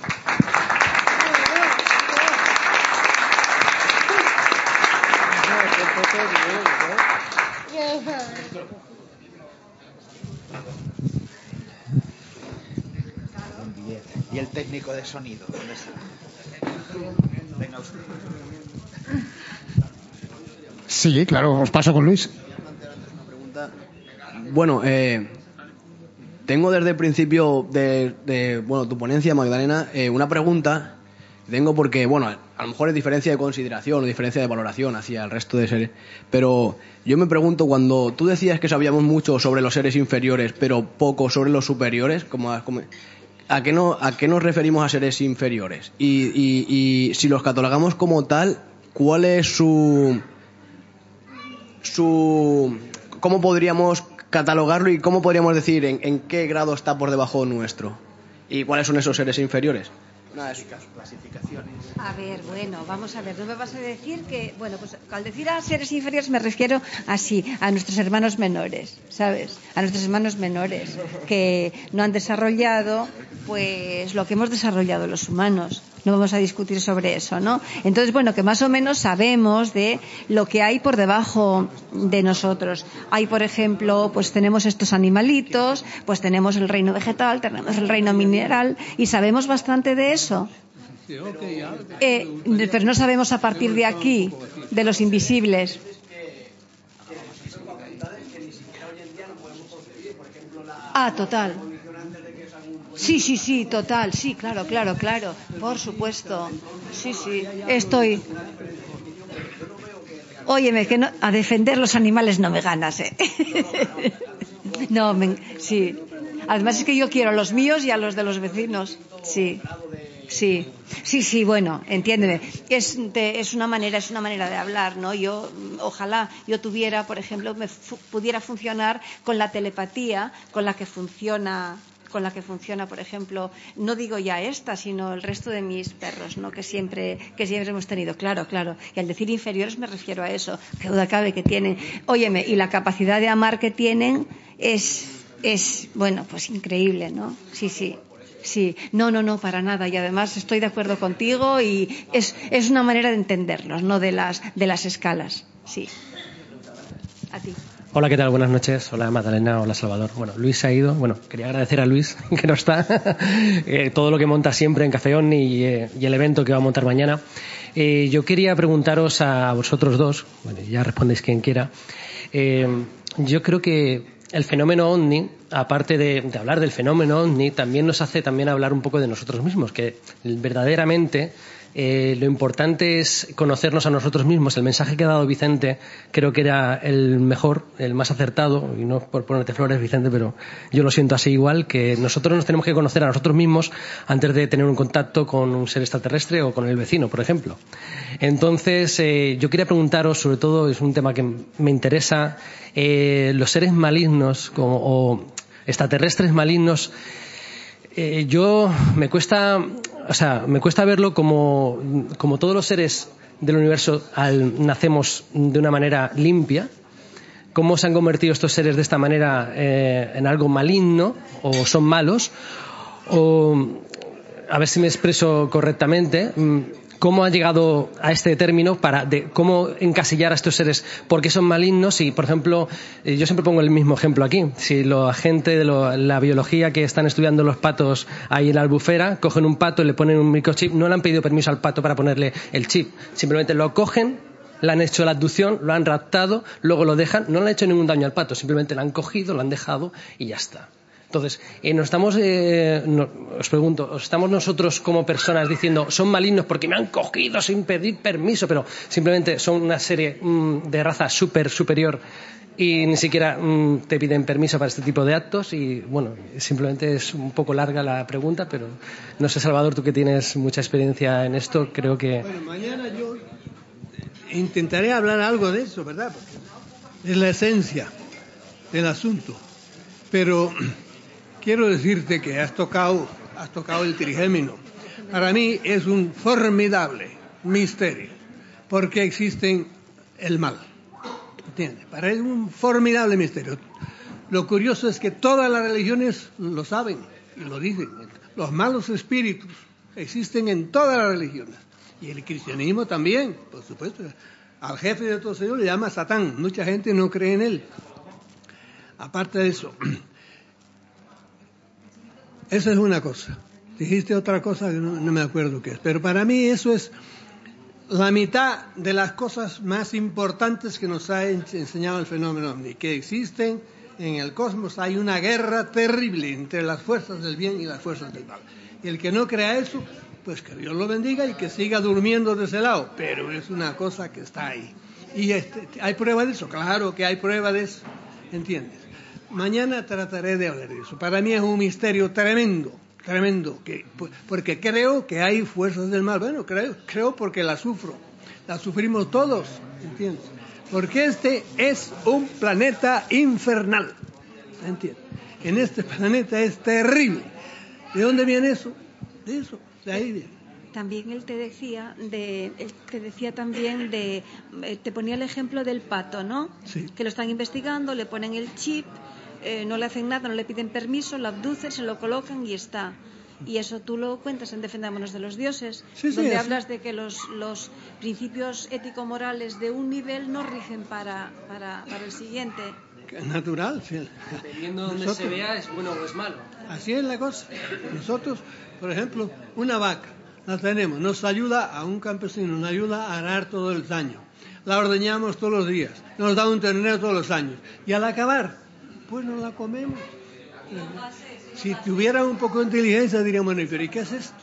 ¿Y el técnico de sonido? ¿Dónde está? Venga usted. Sí, claro, os paso con Luis. Bueno, eh, tengo desde el principio de, de bueno, tu ponencia, Magdalena, eh, una pregunta. Tengo porque, bueno, a lo mejor es diferencia de consideración o diferencia de valoración hacia el resto de seres, pero yo me pregunto, cuando tú decías que sabíamos mucho sobre los seres inferiores, pero poco sobre los superiores, como, como ¿A qué, no, ¿A qué nos referimos a seres inferiores? Y, y, y si los catalogamos como tal, ¿cuál es su su, ¿cómo podríamos catalogarlo y cómo podríamos decir en, en qué grado está por debajo nuestro? ¿Y cuáles son esos seres inferiores? Una de sus clasificaciones. A ver, bueno, vamos a ver, no me vas a decir que, bueno, pues al decir a seres inferiores me refiero así, a nuestros hermanos menores, ¿sabes? A nuestros hermanos menores que no han desarrollado, pues, lo que hemos desarrollado los humanos. No vamos a discutir sobre eso, ¿no? Entonces, bueno, que más o menos sabemos de lo que hay por debajo de nosotros. Hay, por ejemplo, pues tenemos estos animalitos, pues tenemos el reino vegetal, tenemos el reino mineral, y sabemos bastante de eso. Eh, pero no sabemos a partir de aquí, de los invisibles. Ah, total. Sí, sí, sí, total, sí, claro, claro, claro, por supuesto. Sí, sí, estoy... Óyeme, que no, a defender los animales no me ganas, ¿eh? No, me, sí. Además es que yo quiero a los míos y a los de los vecinos, sí. Sí, sí, sí, bueno, entiéndeme. Es, te, es una manera, es una manera de hablar, ¿no? Yo, ojalá yo tuviera, por ejemplo, me fu- pudiera funcionar con la telepatía, con la que funciona, con la que funciona, por ejemplo, no digo ya esta, sino el resto de mis perros, ¿no? Que siempre, que siempre hemos tenido, claro, claro. Y al decir inferiores me refiero a eso, que duda cabe que tienen. Óyeme, y la capacidad de amar que tienen es, es, bueno, pues increíble, ¿no? Sí, sí. Sí, no, no, no, para nada. Y además estoy de acuerdo contigo y es, es una manera de entenderlos, no de las, de las escalas. Sí. A ti. Hola, ¿qué tal? Buenas noches. Hola, Magdalena. Hola, Salvador. Bueno, Luis se ha ido. Bueno, quería agradecer a Luis, que no está, eh, todo lo que monta siempre en Café Omni y, eh, y el evento que va a montar mañana. Eh, yo quería preguntaros a vosotros dos, bueno, ya respondéis quien quiera. Eh, yo creo que el fenómeno ovni, aparte de, de hablar del fenómeno ovni, también nos hace también hablar un poco de nosotros mismos, que verdaderamente eh, lo importante es conocernos a nosotros mismos. El mensaje que ha dado Vicente creo que era el mejor, el más acertado, y no por ponerte flores, Vicente, pero yo lo siento así igual, que nosotros nos tenemos que conocer a nosotros mismos antes de tener un contacto con un ser extraterrestre o con el vecino, por ejemplo. Entonces, eh, yo quería preguntaros, sobre todo, es un tema que me interesa, eh, los seres malignos como, o extraterrestres malignos. Eh, yo me cuesta, o sea, me cuesta verlo como, como todos los seres del universo al, nacemos de una manera limpia. ¿Cómo se han convertido estos seres de esta manera eh, en algo maligno o son malos? O, a ver si me expreso correctamente. ¿Cómo ha llegado a este término para de cómo encasillar a estos seres? ¿Por qué son malignos? Y, por ejemplo, yo siempre pongo el mismo ejemplo aquí. Si la gente de lo, la biología que están estudiando los patos ahí en la albufera, cogen un pato y le ponen un microchip, no le han pedido permiso al pato para ponerle el chip. Simplemente lo cogen, le han hecho la abducción, lo han raptado, luego lo dejan, no le han hecho ningún daño al pato, simplemente lo han cogido, lo han dejado y ya está. Entonces, eh, nos estamos, eh, no, os pregunto, ¿os estamos nosotros como personas diciendo son malignos porque me han cogido sin pedir permiso, pero simplemente son una serie mmm, de raza súper superior y ni siquiera mmm, te piden permiso para este tipo de actos? Y bueno, simplemente es un poco larga la pregunta, pero no sé, Salvador, tú que tienes mucha experiencia en esto, creo que... Bueno, mañana yo intentaré hablar algo de eso, ¿verdad? Porque es la esencia del asunto. Pero quiero decirte que has tocado, has tocado el trigémino. Para mí es un formidable misterio, porque existe el mal. ¿Entiendes? Para mí es un formidable misterio. Lo curioso es que todas las religiones lo saben y lo dicen. Los malos espíritus existen en todas las religiones. Y el cristianismo también, por supuesto. Al jefe de todo Señor le llama Satán. Mucha gente no cree en él. Aparte de eso, esa es una cosa. Dijiste otra cosa que no, no me acuerdo qué es. Pero para mí eso es la mitad de las cosas más importantes que nos ha enseñado el fenómeno ovni. Que existen en el cosmos, hay una guerra terrible entre las fuerzas del bien y las fuerzas del mal. Y el que no crea eso, pues que Dios lo bendiga y que siga durmiendo de ese lado. Pero es una cosa que está ahí. ¿Y este, hay prueba de eso? Claro que hay prueba de eso. ¿Entiendes? Mañana trataré de hablar de eso. Para mí es un misterio tremendo, tremendo, que, porque creo que hay fuerzas del mal. Bueno, creo, creo porque las sufro, las sufrimos todos, ¿entiendes? Porque este es un planeta infernal. ¿Entiendes? En este planeta es terrible. ¿De dónde viene eso? De eso, de ahí viene. También él te decía, de, él te decía también de, te ponía el ejemplo del pato, ¿no? Sí. Que lo están investigando, le ponen el chip, eh, no le hacen nada, no le piden permiso, lo abducen, se lo colocan y está. Y eso tú lo cuentas en Defendámonos de los Dioses, sí, sí, donde así. hablas de que los, los principios ético-morales de un nivel no rigen para, para, para el siguiente. Natural, sí. Dependiendo de donde Nosotros, se vea, es bueno o es malo. Así es la cosa. Nosotros, por ejemplo, una vaca, la tenemos, nos ayuda a un campesino, nos ayuda a arar todo el año. La ordeñamos todos los días, nos da un ternero todos los años. Y al acabar, pues nos la comemos. Si tuviera un poco de inteligencia, diríamos, bueno, pero ¿y qué es esto?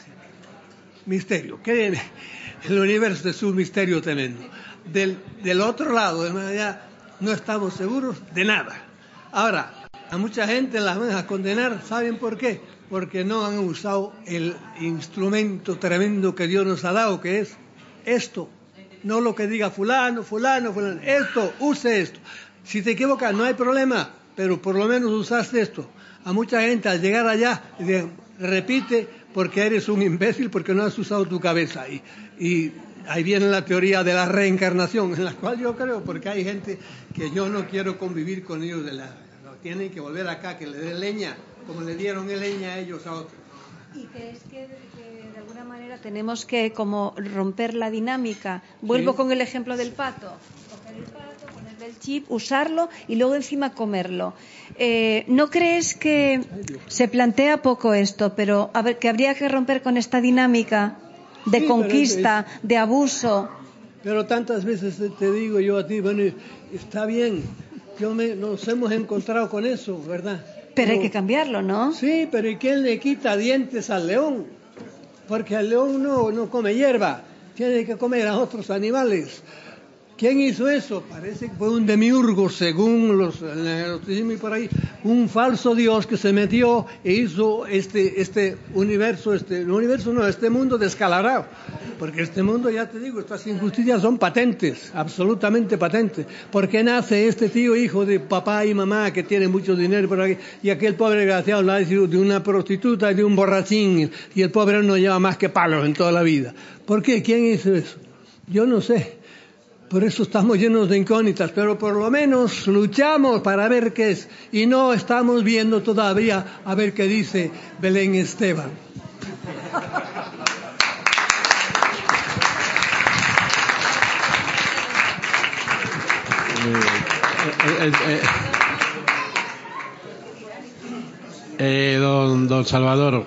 Misterio. ¿Qué? El universo es un misterio tremendo. Del, del otro lado, de allá, no estamos seguros de nada. Ahora, a mucha gente la van a condenar, ¿saben por qué? Porque no han usado el instrumento tremendo que Dios nos ha dado, que es esto. No lo que diga fulano, fulano, fulano. Esto, use esto. Si te equivocas, no hay problema, pero por lo menos usaste esto. A mucha gente al llegar allá, repite porque eres un imbécil, porque no has usado tu cabeza. Y, y ahí viene la teoría de la reencarnación, en la cual yo creo, porque hay gente que yo no quiero convivir con ellos de la... Tienen que volver acá, que le den leña, como le dieron leña a ellos a otros. ¿Y crees que, que de alguna manera tenemos que como romper la dinámica? Vuelvo Sí. con el ejemplo del pato. Coger el pato, ponerle el chip, usarlo y luego encima comerlo. Eh, ¿No crees que se plantea poco esto, pero a ver, que habría que romper con esta dinámica de Sí, conquista, pero es- de abuso? Pero tantas veces te digo yo a ti, bueno, está bien, yo me, nos hemos encontrado con eso, ¿verdad? Pero hay que cambiarlo, ¿no? Sí, pero ¿y quién le quita dientes al león? Porque el león no, no come hierba, tiene que comer a otros animales. ¿Quién hizo eso? Parece que fue un demiurgo, según los el eroticismo y por ahí, un falso dios que se metió e hizo este este universo, este no universo no, este mundo descalabrado. Porque este mundo, ya te digo, estas injusticias son patentes, absolutamente patentes. ¿Por qué nace este tío hijo de papá y mamá que tiene mucho dinero por aquí y aquel pobre desgraciado nace de una prostituta y de un borrachín y el pobre no lleva más que palos en toda la vida? ¿Por qué? ¿Quién hizo eso? Yo no sé. Por eso estamos llenos de incógnitas, pero por lo menos luchamos para ver qué es. Y no estamos viendo todavía a ver qué dice Belén Esteban. Eh, eh, eh, eh, don, don Salvador,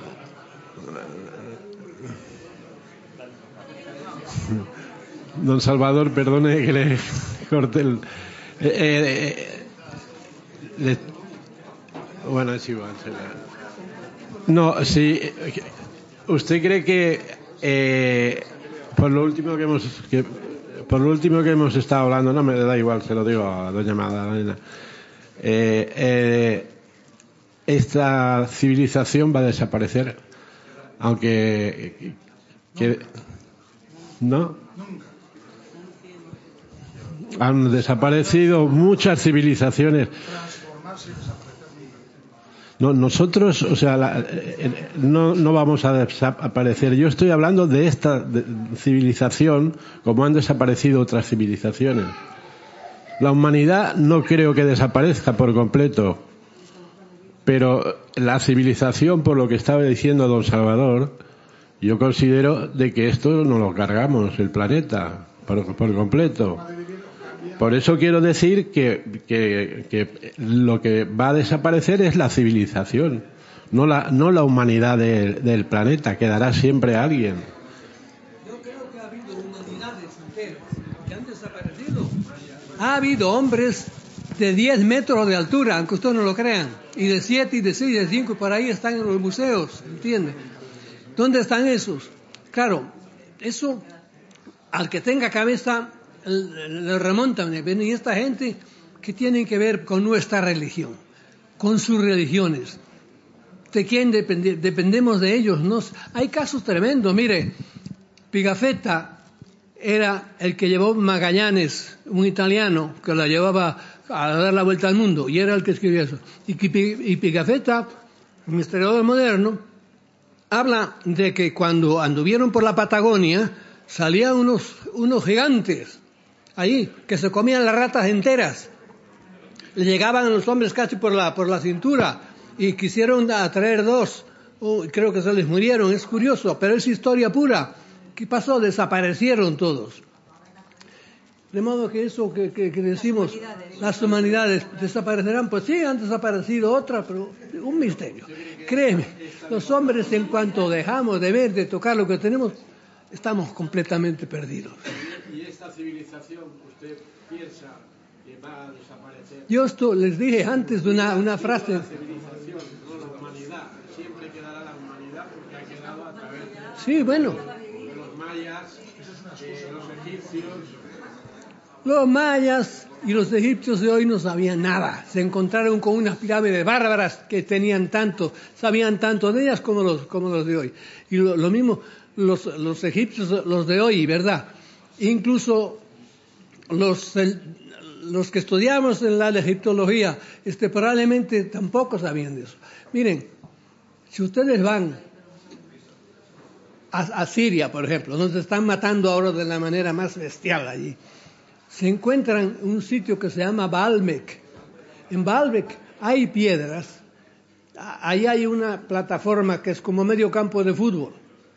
don Salvador, perdone que le corte el... Eh, eh, eh, le- bueno, es igual. se la- No, sí. ¿Usted cree que eh, por lo último que hemos que, por lo último que hemos estado hablando, no me da igual, se lo digo a doña Magdalena, eh, eh, esta civilización va a desaparecer, aunque que, no han desaparecido muchas civilizaciones. No, nosotros, o sea, la, eh, no, no vamos a desaparecer. Yo estoy hablando de esta de, civilización como han desaparecido otras civilizaciones. La humanidad no creo que desaparezca por completo, pero la civilización, por lo que estaba diciendo don Salvador, yo considero de que esto no lo cargamos, el planeta, por, por completo. Por eso quiero decir que, que, que lo que va a desaparecer es la civilización, no la, no la humanidad de, del planeta, quedará siempre alguien. Yo creo que ha habido humanidades enteras que han desaparecido. Ha habido hombres de diez metros de altura, aunque ustedes no lo crean, y de siete, y de seis, y de cinco, y por ahí están en los museos, ¿entiende? ¿Dónde están esos? Claro, eso, al que tenga cabeza, le remontan. Y esta gente que tiene que ver con nuestra religión, con sus religiones. ¿De quién depende? Dependemos de ellos. ¿No? Hay casos tremendos. Mire, Pigafetta era el que llevó Magallanes, un italiano que la llevaba a dar la vuelta al mundo, y era el que escribió eso. Y, y Pigafetta, un historiador moderno, habla de que cuando anduvieron por la Patagonia salían unos, unos gigantes allí que se comían las ratas enteras. Le llegaban a los hombres casi por la, por la cintura y quisieron atraer dos. Oh, creo que se les murieron, es curioso, pero es historia pura. ¿Qué pasó? Desaparecieron todos. De modo que eso que, que, que decimos, las humanidades desaparecerán, pues sí, han desaparecido otras, pero un misterio. Créeme, los hombres en cuanto dejamos de ver, de tocar lo que tenemos, estamos completamente perdidos. ¿Y esta civilización usted piensa que va a desaparecer? Yo esto les dije antes de una, una frase. La civilización, no la humanidad. Siempre quedará la humanidad porque ha quedado a través de... Sí, bueno. De los mayas, de los egipcios... Los mayas y los egipcios de hoy no sabían nada. Se encontraron con unas pirámides bárbaras que tenían tanto, sabían tanto de ellas como los, como los de hoy. Y lo, lo mismo los, los egipcios, los de hoy, ¿verdad? Incluso los, el, los que estudiamos en la egiptología, este, probablemente tampoco sabían de eso. Miren, si ustedes van a, a Siria, por ejemplo, donde se están matando ahora de la manera más bestial allí, se encuentran en un sitio que se llama Baalbek. En Baalbek hay piedras, ahí hay una plataforma que es como medio campo de fútbol.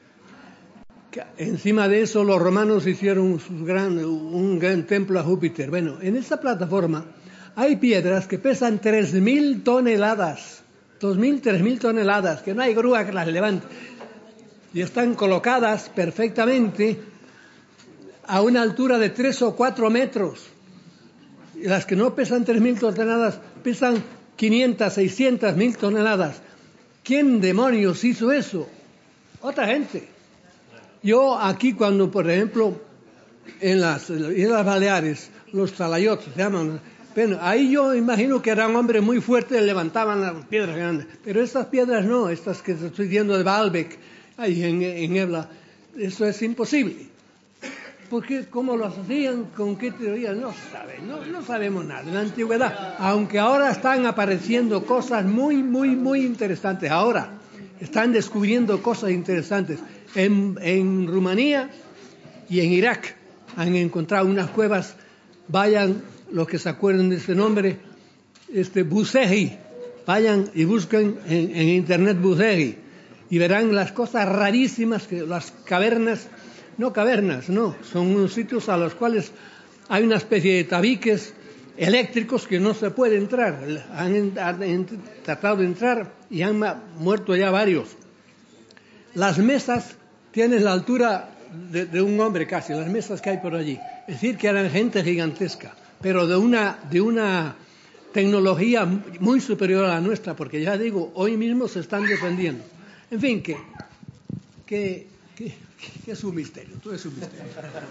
Encima de eso los romanos hicieron sus gran, un gran templo a Júpiter. Bueno, en esa plataforma hay piedras que pesan tres mil toneladas, dos mil, tres mil toneladas, que no hay grúa que las levante. Y están colocadas perfectamente a una altura de tres o cuatro metros. Y las que no pesan tres mil toneladas pesan quinientas, seiscientas, mil toneladas. ¿Quién demonios hizo eso? Otra gente. Yo aquí cuando, por ejemplo, en las Islas Baleares, los talayots se llaman, bueno, ahí yo imagino que eran hombres muy fuertes, levantaban las piedras grandes. Pero estas piedras no, estas que estoy diciendo de Baalbek, ahí en, en Ebla, eso es imposible. Porque cómo lo hacían, con qué teoría, no saben, no, no sabemos nada. En la antigüedad, aunque ahora están apareciendo cosas muy, muy, muy interesantes. Ahora están descubriendo cosas interesantes. En, en Rumanía y en Irak han encontrado unas cuevas. Vayan, los que se acuerden de ese nombre, este Bucegi, vayan y busquen en, en internet Bucegi y verán las cosas rarísimas, que las cavernas. No cavernas, no, son unos sitios a los cuales hay una especie de tabiques eléctricos que no se puede entrar. Han, han, han tratado de entrar y han muerto ya varios. Las mesas tienen la altura de, de un hombre casi, las mesas que hay por allí. Es decir, que eran gente gigantesca, pero de una, de una tecnología muy superior a la nuestra, porque ya digo, hoy mismo se están defendiendo. En fin, que... que, que que es un misterio, todo es un misterio.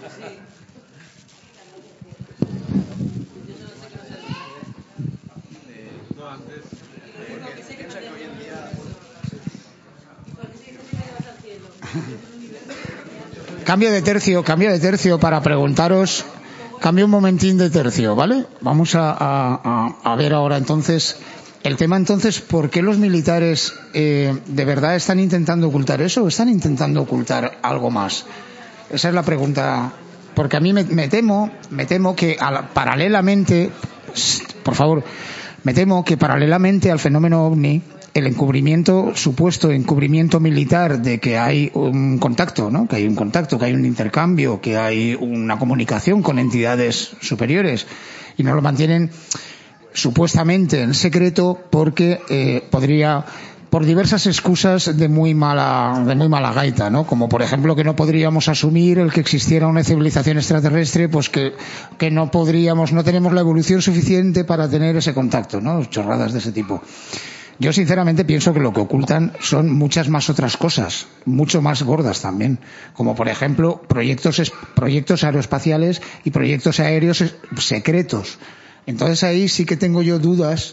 Cambio de tercio, cambio de tercio para preguntaros, cambio un momentín de tercio, ¿vale? Vamos a, a, a ver ahora entonces el tema entonces, ¿por qué los militares eh, de verdad están intentando ocultar eso o están intentando ocultar algo más? Esa es la pregunta, porque a mí me, me temo, me temo que a la, paralelamente, por favor, me temo que paralelamente al fenómeno ovni, el encubrimiento, supuesto encubrimiento militar de que hay un contacto, ¿no? Que hay un contacto, que hay un intercambio, que hay una comunicación con entidades superiores y no lo mantienen supuestamente en secreto porque eh, podría, por diversas excusas de muy mala de muy mala gaita, ¿no? Como por ejemplo que no podríamos asumir el que existiera una civilización extraterrestre, pues que, que no podríamos, no tenemos la evolución suficiente para tener ese contacto, ¿no? Chorradas de ese tipo. Yo sinceramente pienso que lo que ocultan son muchas más otras cosas, mucho más gordas también, como por ejemplo proyectos, proyectos aeroespaciales y proyectos aéreos secretos. Entonces ahí sí que tengo yo dudas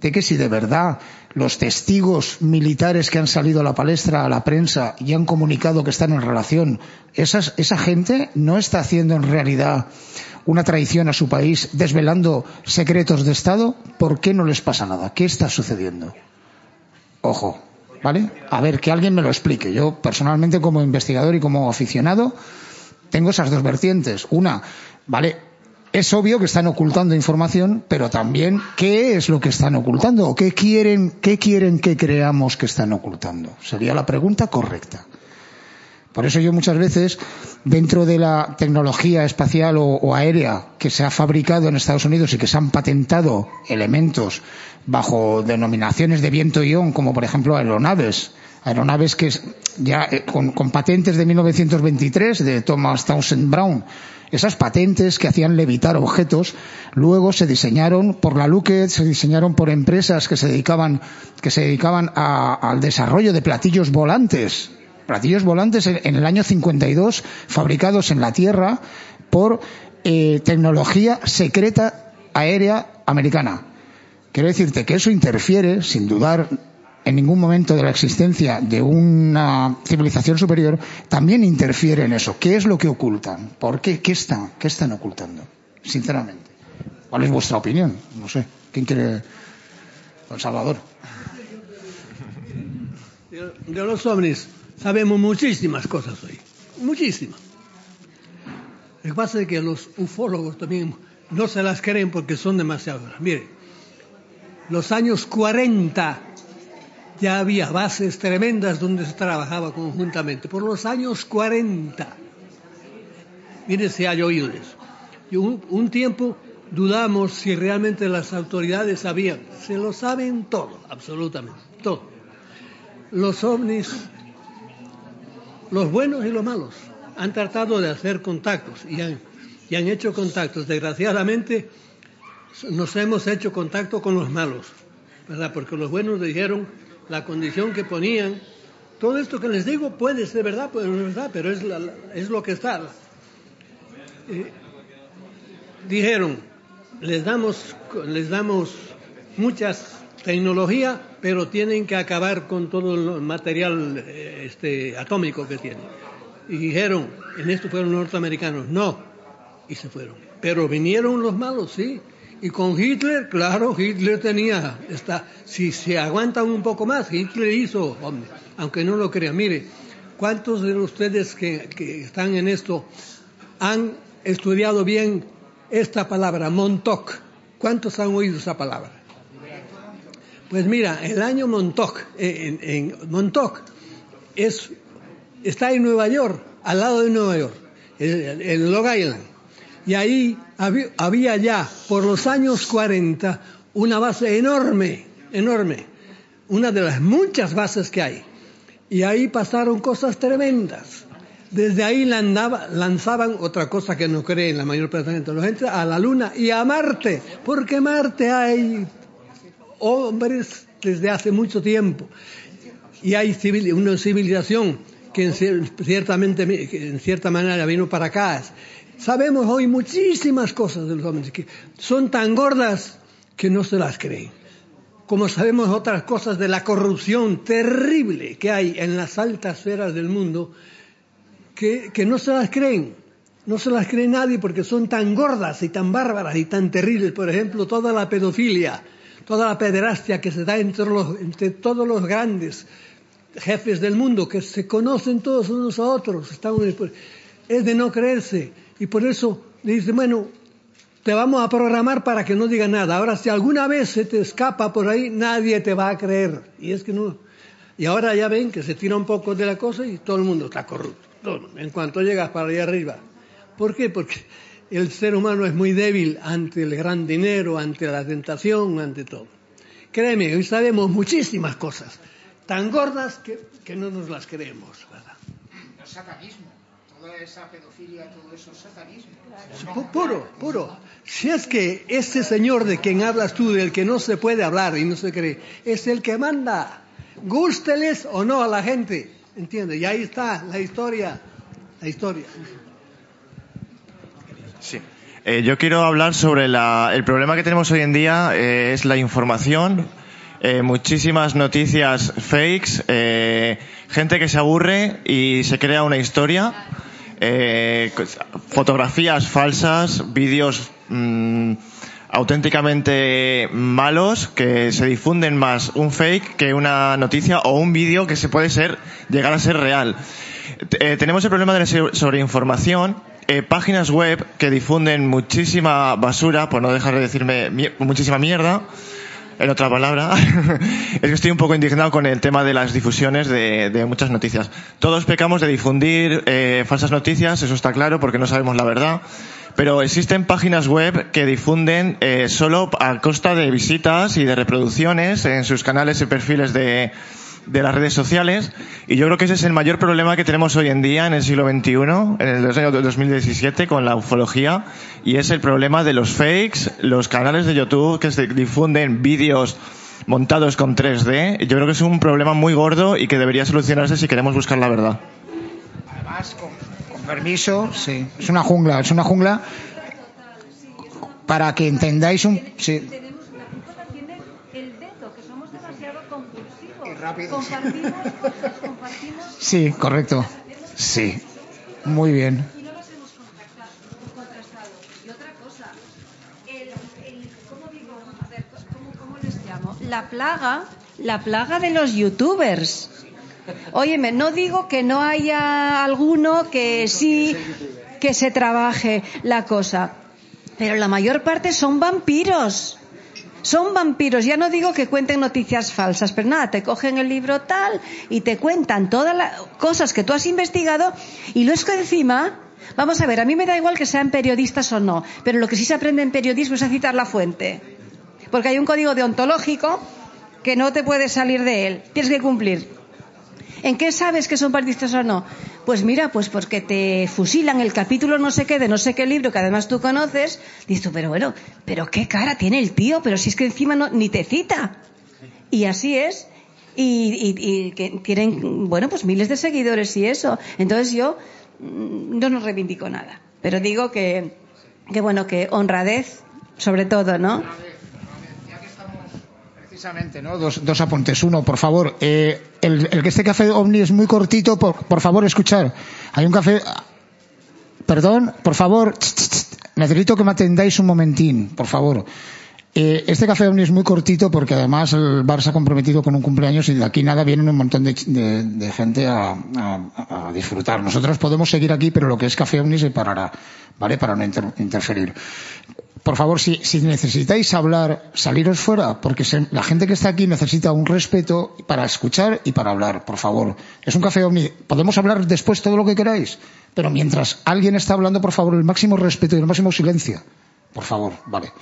de que si de verdad los testigos militares que han salido a la palestra, a la prensa, y han comunicado que están en relación, esas, esa gente no está haciendo en realidad una traición a su país, desvelando secretos de Estado. ¿Por qué no les pasa nada? ¿Qué está sucediendo? Ojo, ¿vale? A ver, que alguien me lo explique. Yo, personalmente, como investigador y como aficionado, tengo esas dos vertientes. Una, ¿vale? Es obvio que están ocultando información, pero también, ¿qué es lo que están ocultando? ¿O qué quieren, qué quieren que creamos que están ocultando? Sería la pregunta correcta. Por eso yo muchas veces, dentro de la tecnología espacial o, o aérea que se ha fabricado en Estados Unidos y que se han patentado elementos bajo denominaciones de viento-ion, como por ejemplo aeronaves, aeronaves que ya eh, con, con patentes de mil novecientos veintitrés de Thomas Townsend Brown, esas patentes que hacían levitar objetos, luego se diseñaron por la Lockheed, se diseñaron por empresas que se dedicaban, que se dedicaban a, al desarrollo de platillos volantes. Platillos volantes en, en el año cincuenta y dos, fabricados en la Tierra por eh, tecnología secreta aérea americana. Quiero decirte que eso interfiere, sin dudar en ningún momento de la existencia de una civilización superior, también interfiere en eso. ¿Qué es lo que ocultan? ¿Por qué? ¿Qué están, qué están ocultando? Sinceramente. ¿Cuál es vuestra opinión? No sé. ¿Quién quiere? Don Salvador. De los ovnis sabemos muchísimas cosas hoy. Muchísimas. Lo que pasa es que los ufólogos también no se las creen porque son demasiado. Mire, los años cuarenta ya había bases tremendas donde se trabajaba conjuntamente. Por los años cuarenta. Mire si hay oído eso. Y un, un tiempo dudamos si realmente las autoridades sabían. Se lo saben todo, absolutamente, todo. Los ovnis, los buenos y los malos, han tratado de hacer contactos y han, y han hecho contactos. Desgraciadamente, nos hemos hecho contacto con los malos, ¿verdad? Porque los buenos dijeron la condición que ponían. Todo esto que les digo puede ser verdad, puede no ser verdad, pero es, la, es lo que está. Eh, dijeron, les damos, les damos muchas tecnología, pero tienen que acabar con todo el material eh, este, atómico que tienen. Y dijeron, en esto fueron los norteamericanos, no, y se fueron. Pero vinieron los malos, sí. Y con Hitler, claro, Hitler tenía, está, si se aguantan un poco más, Hitler hizo, hombre, aunque no lo crean. Mire, ¿cuántos de ustedes que, que están en esto han estudiado bien esta palabra, Montauk? ¿Cuántos han oído esa palabra? Pues mira, el año Montauk, en, en Montauk, es, está en Nueva York, al lado de Nueva York, en, en Long Island. Y ahí había, había ya, por los años cuarenta, una base enorme, enorme, una de las muchas bases que hay. Y ahí pasaron cosas tremendas. Desde ahí landaba, lanzaban otra cosa que no creen la mayor parte de la gente, a la Luna y a Marte, porque Marte hay hombres desde hace mucho tiempo. Y hay civil, una civilización que en, ciertamente, que en cierta manera vino para acá. Sabemos hoy muchísimas cosas de los hombres que son tan gordas que no se las creen. Como sabemos otras cosas de la corrupción terrible que hay en las altas esferas del mundo, que, que no se las creen. No se las cree nadie porque son tan gordas y tan bárbaras y tan terribles. Por ejemplo, toda la pedofilia, toda la pederastia que se da entre, los, entre todos los grandes jefes del mundo, que se conocen todos unos a otros, están, es de no creerse. Y por eso le dicen, bueno, te vamos a programar para que no digas nada. Ahora, si alguna vez se te escapa por ahí, nadie te va a creer. Y es que no. Y ahora ya ven que se tira un poco de la cosa y todo el mundo está corrupto. Todo, en cuanto llegas para allá arriba. ¿Por qué? Porque el ser humano es muy débil ante el gran dinero, ante la tentación, ante todo. Créeme, hoy sabemos muchísimas cosas, tan gordas que, que no nos las creemos, ¿verdad? El satanismo. Toda esa pedofilia, todo eso es satanismo. Puro, puro. Si es que ese señor de quien hablas tú, del que no se puede hablar y no se cree, es el que manda, gústeles o no a la gente, ¿entiendes? Y ahí está la historia, la historia. Sí. Eh, yo quiero hablar sobre la, el problema que tenemos hoy en día, eh, es la información, eh, muchísimas noticias fakes, eh, gente que se aburre y se crea una historia, eh, fotografías falsas, vídeos mmm, auténticamente malos que se difunden más un fake que una noticia o un vídeo que se puede ser llegar a ser real. Eh, tenemos el problema de la sobreinformación. Eh, páginas web que difunden muchísima basura, por no dejar de decirme mi- muchísima mierda, en otra palabra. Es que estoy un poco indignado con el tema de las difusiones de, de muchas noticias. Todos pecamos de difundir eh, falsas noticias, eso está claro, porque no sabemos la verdad. Pero existen páginas web que difunden eh, solo a costa de visitas y de reproducciones en sus canales y perfiles de de las redes sociales, y yo creo que ese es el mayor problema que tenemos hoy en día en el siglo veintiuno, en el año dos mil diecisiete, con la ufología, y es el problema de los fakes, los canales de YouTube que se difunden vídeos montados con tres D. Yo creo que es un problema muy gordo y que debería solucionarse si queremos buscar la verdad. Además, con, con permiso, sí, es una jungla, es una jungla para que entendáis un... Sí. Compartimos cosas, compartimos... Sí, correcto. Sí, muy bien. Y no los hemos contrastado. Y otra cosa, el, el, ¿cómo digo? A ver, ¿cómo, cómo les llamo? La plaga, la plaga de los youtubers. Óyeme, no digo que no haya alguno que sí, que se trabaje la cosa, pero la mayor parte son vampiros. Son vampiros, ya no digo que cuenten noticias falsas, pero nada, te cogen el libro tal y te cuentan todas las cosas que tú has investigado, y luego es que encima, vamos a ver, a mí me da igual que sean periodistas o no, pero lo que sí se aprende en periodismo es a citar la fuente, porque hay un código deontológico que no te puedes salir de él, tienes que cumplir. ¿En qué sabes que son periodistas o no? Pues mira, pues porque te fusilan el capítulo no sé qué de no sé qué libro que además tú conoces. Dices tú, pero bueno, pero qué cara tiene el tío, pero si es que encima no, ni te cita. Y así es. Y, y, y que tienen, bueno, pues miles de seguidores y eso. Entonces yo no nos reivindico nada. Pero digo que, que bueno, que honradez, sobre todo, ¿no? Precisamente, ¿no? Dos, dos apuntes. Uno, por favor, eh, el, el que este café ovni es muy cortito, por, por favor, escuchar. Hay un café... Perdón, por favor, tss, tss, tss, necesito que me atendáis un momentín, por favor. Eh, este café ovni es muy cortito porque además el bar se ha comprometido con un cumpleaños y de aquí nada vienen un montón de, de, de gente a, a, a disfrutar. Nosotros podemos seguir aquí, pero lo que es café ovni se parará, ¿vale? Para no inter, interferir. Por favor, si, si necesitáis hablar, saliros fuera, porque se, la gente que está aquí necesita un respeto para escuchar y para hablar, por favor. Es un café ovni. Podemos hablar después todo lo que queráis, pero mientras alguien está hablando, por favor, el máximo respeto y el máximo silencio. Por favor, vale.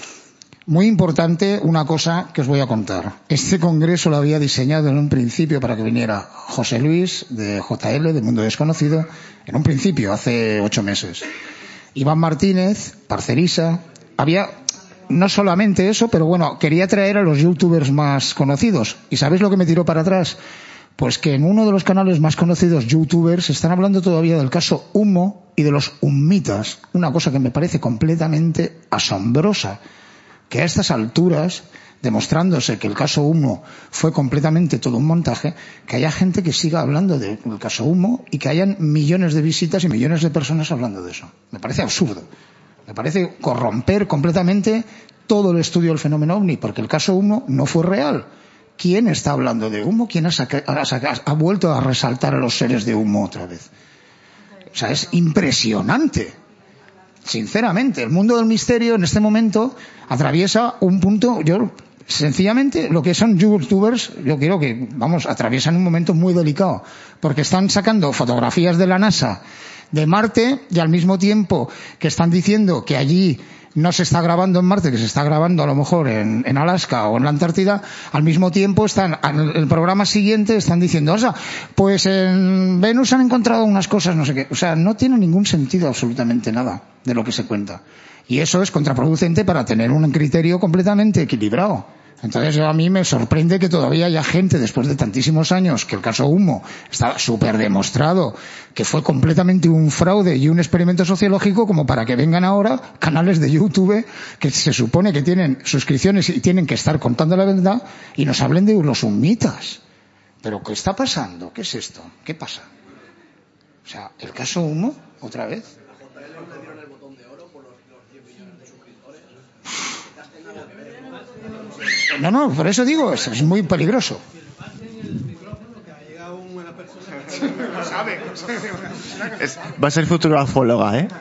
Muy importante una cosa que os voy a contar. Este congreso lo había diseñado en un principio para que viniera José Luis de J L, de Mundo Desconocido, en un principio, hace ocho meses. Iván Martínez, Parcerisa, había no solamente eso, pero bueno, quería traer a los youtubers más conocidos. ¿Y sabéis lo que me tiró para atrás? Pues que en uno de los canales más conocidos youtubers están hablando todavía del caso Humo y de los humitas, una cosa que me parece completamente asombrosa, que a estas alturas, demostrándose que el caso Humo fue completamente todo un montaje, que haya gente que siga hablando del caso Humo y que hayan millones de visitas y millones de personas hablando de eso. Me parece absurdo. Me parece corromper completamente todo el estudio del fenómeno ovni, porque el caso Humo no fue real. ¿Quién está hablando de Humo? ¿Quién ha, saca, ha, saca, ha vuelto a resaltar a los seres de Humo otra vez? O sea, es impresionante. Sinceramente, el mundo del misterio en este momento atraviesa un punto, yo sencillamente lo que son youtubers, yo quiero que, vamos, atraviesan un momento muy delicado, porque están sacando fotografías de la NASA de Marte y al mismo tiempo que están diciendo que allí no se está grabando en Marte, que se está grabando a lo mejor en, en Alaska o en la Antártida, al mismo tiempo están, en el programa siguiente están diciendo, o sea, pues en Venus han encontrado unas cosas, no sé qué. O sea, no tiene ningún sentido absolutamente nada de lo que se cuenta. Y eso es contraproducente para tener un criterio completamente equilibrado. Entonces a mí me sorprende que todavía haya gente, después de tantísimos años, que el caso Humo está súper demostrado que fue completamente un fraude y un experimento sociológico, como para que vengan ahora canales de YouTube que se supone que tienen suscripciones y tienen que estar contando la verdad y nos hablen de los humitas. ¿Pero qué está pasando? ¿Qué es esto? ¿Qué pasa? O sea, ¿el caso Humo? ¿Otra vez? No, no, por eso digo, es, es muy peligroso. Es, va a ser futuro afóloga, ¿eh?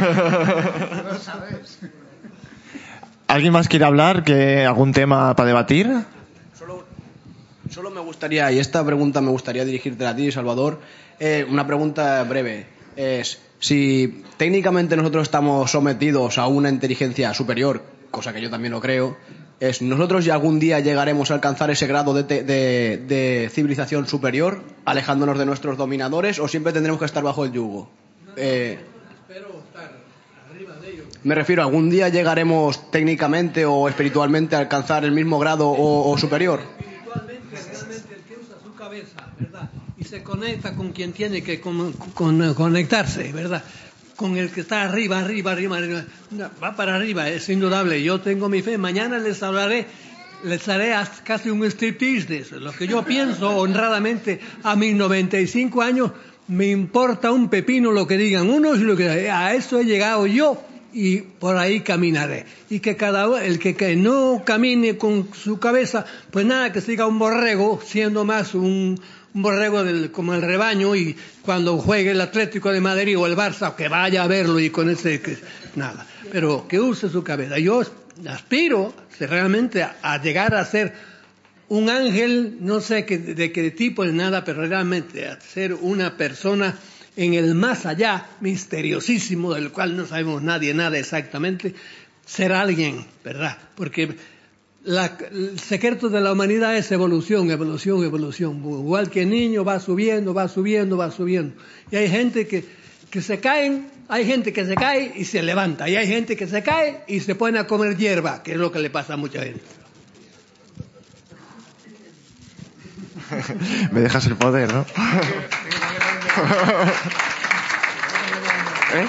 ¿Alguien más quiere hablar? ¿Que algún tema para debatir? Solo, solo me gustaría, y esta pregunta me gustaría dirigirte a ti, Salvador, eh, una pregunta breve. Es, si técnicamente nosotros estamos sometidos a una inteligencia superior, cosa que yo también lo creo, es, ¿nosotros ya algún día llegaremos a alcanzar ese grado de, te, de, de civilización superior, alejándonos de nuestros dominadores, o siempre tendremos que estar bajo el yugo? Eh, me refiero, ¿algún día llegaremos técnicamente o espiritualmente a alcanzar el mismo grado o, o superior? Espiritualmente, realmente el que usa su cabeza, ¿verdad? Y se conecta con quien tiene que con, con, conectarse, ¿verdad? Con el que está arriba, arriba, arriba, arriba, va para arriba, es indudable. Yo tengo mi fe. Mañana les hablaré, les haré casi un striptease de eso. Lo que yo pienso honradamente a mis noventa y cinco años, me importa un pepino lo que digan unos y lo que a eso he llegado yo y por ahí caminaré. Y que cada el que, que no camine con su cabeza, pues nada, que siga un borrego, siendo más un un borrego del, como el rebaño, y cuando juegue el Atlético de Madrid o el Barça, que vaya a verlo y con ese, que, nada, pero que use su cabeza. Yo aspiro realmente a, a llegar a ser un ángel, no sé qué, de qué tipo ni nada, pero realmente a ser una persona en el más allá, misteriosísimo, del cual no sabemos nadie nada exactamente, ser alguien, ¿verdad? Porque La, el secreto de la humanidad es evolución, evolución, evolución. Igual que el niño va subiendo, va subiendo, va subiendo. Y hay gente que, que se caen, hay gente que se cae y se levanta. Y hay gente que se cae y se pone a comer hierba, que es lo que le pasa a mucha gente. Me dejas el poder, ¿no? ¿Eh?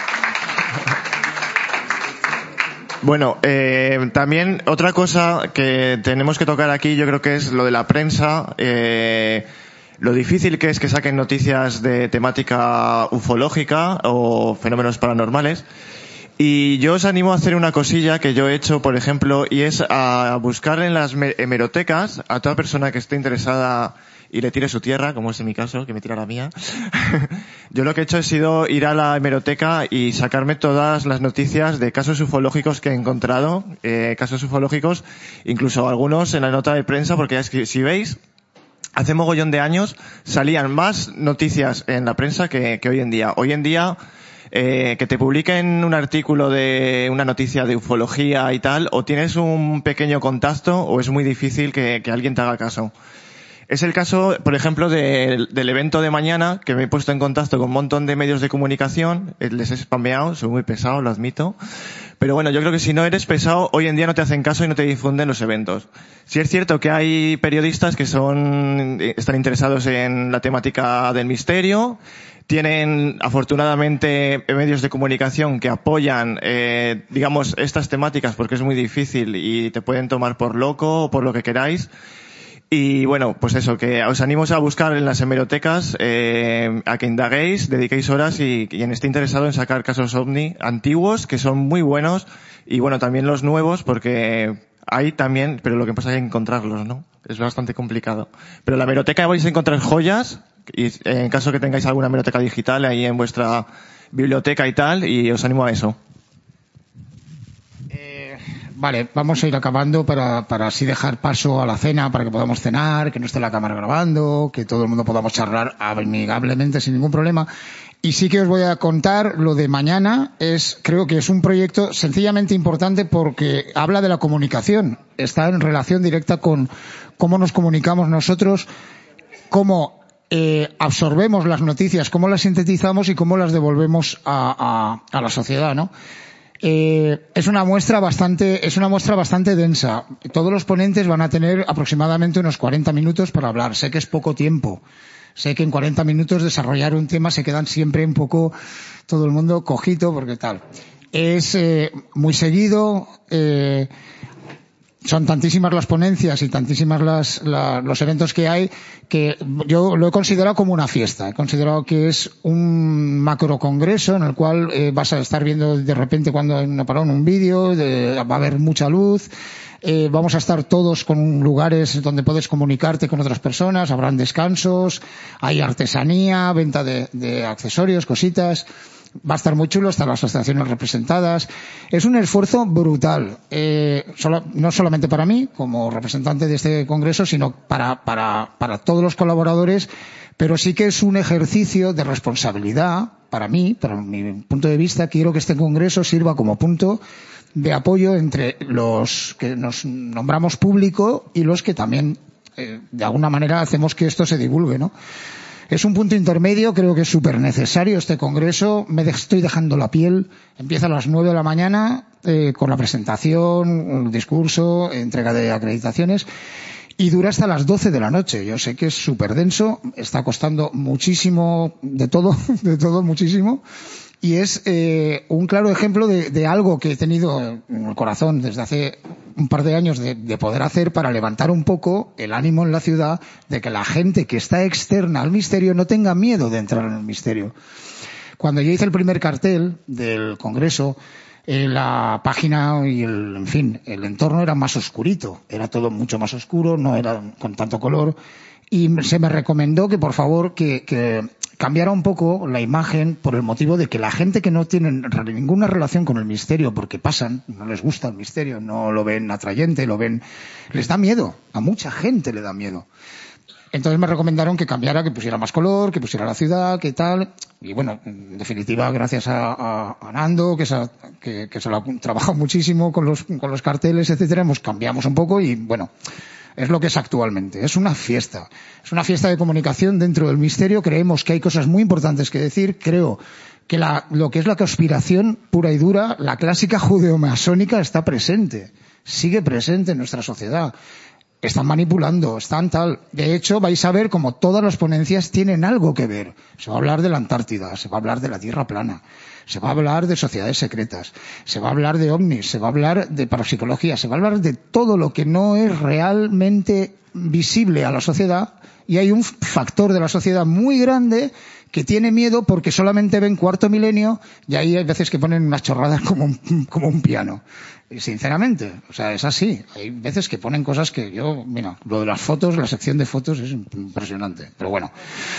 Bueno, eh, también otra cosa que tenemos que tocar aquí, yo creo que es lo de la prensa, eh, lo difícil que es que saquen noticias de temática ufológica o fenómenos paranormales. Y yo os animo a hacer una cosilla que yo he hecho, por ejemplo, y es a buscar en las hemerotecas a toda persona que esté interesada y le tire su tierra, como es en mi caso, que me tira la mía. Yo lo que he hecho ha sido ir a la hemeroteca y sacarme todas las noticias de casos ufológicos que he encontrado, eh, casos ufológicos, incluso algunos en la nota de prensa, porque es que, si veis, hace mogollón de años salían más noticias en la prensa que, que hoy en día. Hoy en día, eh, que te publiquen un artículo de una noticia de ufología y tal, o tienes un pequeño contacto o es muy difícil que, que alguien te haga caso. Es el caso, por ejemplo, de, del evento de mañana, que me he puesto en contacto con un montón de medios de comunicación, les he spameado, soy muy pesado, lo admito. Pero bueno, yo creo que si no eres pesado, hoy en día no te hacen caso y no te difunden los eventos. Sí es cierto que hay periodistas que son, están interesados en la temática del misterio, tienen afortunadamente medios de comunicación que apoyan, eh, digamos, estas temáticas porque es muy difícil y te pueden tomar por loco o por lo que queráis. Y bueno, pues eso, que os animo a buscar en las hemerotecas, eh, a que indaguéis, dediquéis horas y quien esté interesado en sacar casos ovni antiguos, que son muy buenos, y bueno, también los nuevos, porque hay también, pero lo que pasa es encontrarlos, ¿no? Es bastante complicado. Pero en la hemeroteca vais a encontrar joyas, y en caso que tengáis alguna hemeroteca digital ahí en vuestra biblioteca y tal, y os animo a eso. Vale, vamos a ir acabando para, para así dejar paso a la cena, para que podamos cenar, que no esté la cámara grabando, que todo el mundo podamos charlar amigablemente sin ningún problema. Y sí que os voy a contar lo de mañana. Es, creo que es un proyecto sencillamente importante porque habla de la comunicación. Está en relación directa con cómo nos comunicamos nosotros, cómo eh, absorbemos las noticias, cómo las sintetizamos y cómo las devolvemos a, a, a la sociedad, ¿no? Eh, es una muestra bastante, es una muestra bastante densa. Todos los ponentes van a tener aproximadamente unos cuarenta minutos para hablar. Sé que es poco tiempo. Sé que en cuarenta minutos desarrollar un tema se quedan siempre un poco todo el mundo cojito porque tal. Es eh, muy seguido, eh, son tantísimas las ponencias y tantísimas las, la, los eventos que hay que yo lo he considerado como una fiesta. He considerado que es un macro congreso en el cual eh, vas a estar viendo de repente cuando hay una parón un vídeo, de, va a haber mucha luz. Eh, vamos a estar todos con lugares donde puedes comunicarte con otras personas, habrán descansos, hay artesanía, venta de, de accesorios, cositas. Va a estar muy chulo, están las asociaciones representadas. Es un esfuerzo brutal, eh, solo, no solamente para mí, como representante de este congreso, sino para, para, para todos los colaboradores, pero sí que es un ejercicio de responsabilidad para mí, para mi punto de vista. Quiero que este congreso sirva como punto de apoyo entre los que nos nombramos público y los que también, eh, de alguna manera, hacemos que esto se divulgue, ¿no? Es un punto intermedio, creo que es súper necesario este congreso. Me de, estoy dejando la piel. Empieza a las nueve de la mañana eh, con la presentación, el discurso, entrega de acreditaciones y dura hasta las doce de la noche. Yo sé que es súper denso, está costando muchísimo, de todo, de todo muchísimo. Y es eh, un claro ejemplo de, de algo que he tenido en el corazón desde hace un par de años de, de poder hacer para levantar un poco el ánimo en la ciudad de que la gente que está externa al misterio no tenga miedo de entrar en el misterio. Cuando yo hice el primer cartel del Congreso, eh, la página y el, en fin, el entorno era más oscurito, era todo mucho más oscuro, no era con tanto color, y se me recomendó que por favor que, que cambiara un poco la imagen por el motivo de que la gente que no tiene ninguna relación con el misterio, porque pasan, no les gusta el misterio, no lo ven atrayente, lo ven, les da miedo, a mucha gente le da miedo. Entonces me recomendaron que cambiara, que pusiera más color, que pusiera la ciudad, que tal, y bueno, en definitiva, gracias a, a, a Nando, que se, ha, que, que se lo ha trabajado muchísimo con los, con los carteles, etcétera, hemos cambiamos un poco y bueno, es lo que es actualmente. Es una fiesta. Es una fiesta de comunicación dentro del misterio. Creemos que hay cosas muy importantes que decir. Creo que la, lo que es la conspiración pura y dura, la clásica judeomasónica, está presente. Sigue presente en nuestra sociedad. Están manipulando, están tal. De hecho, vais a ver como todas las ponencias tienen algo que ver. Se va a hablar de la Antártida, se va a hablar de la Tierra plana, se va a hablar de sociedades secretas, se va a hablar de ovnis, se va a hablar de parapsicología, se va a hablar de todo lo que no es realmente visible a la sociedad, y hay un factor de la sociedad muy grande que tiene miedo porque solamente ven cuarto milenio, y ahí hay veces que ponen unas chorradas como un, como un piano. Y sinceramente, o sea, es así. Hay veces que ponen cosas que yo, mira, lo de las fotos, la sección de fotos es impresionante. Pero bueno,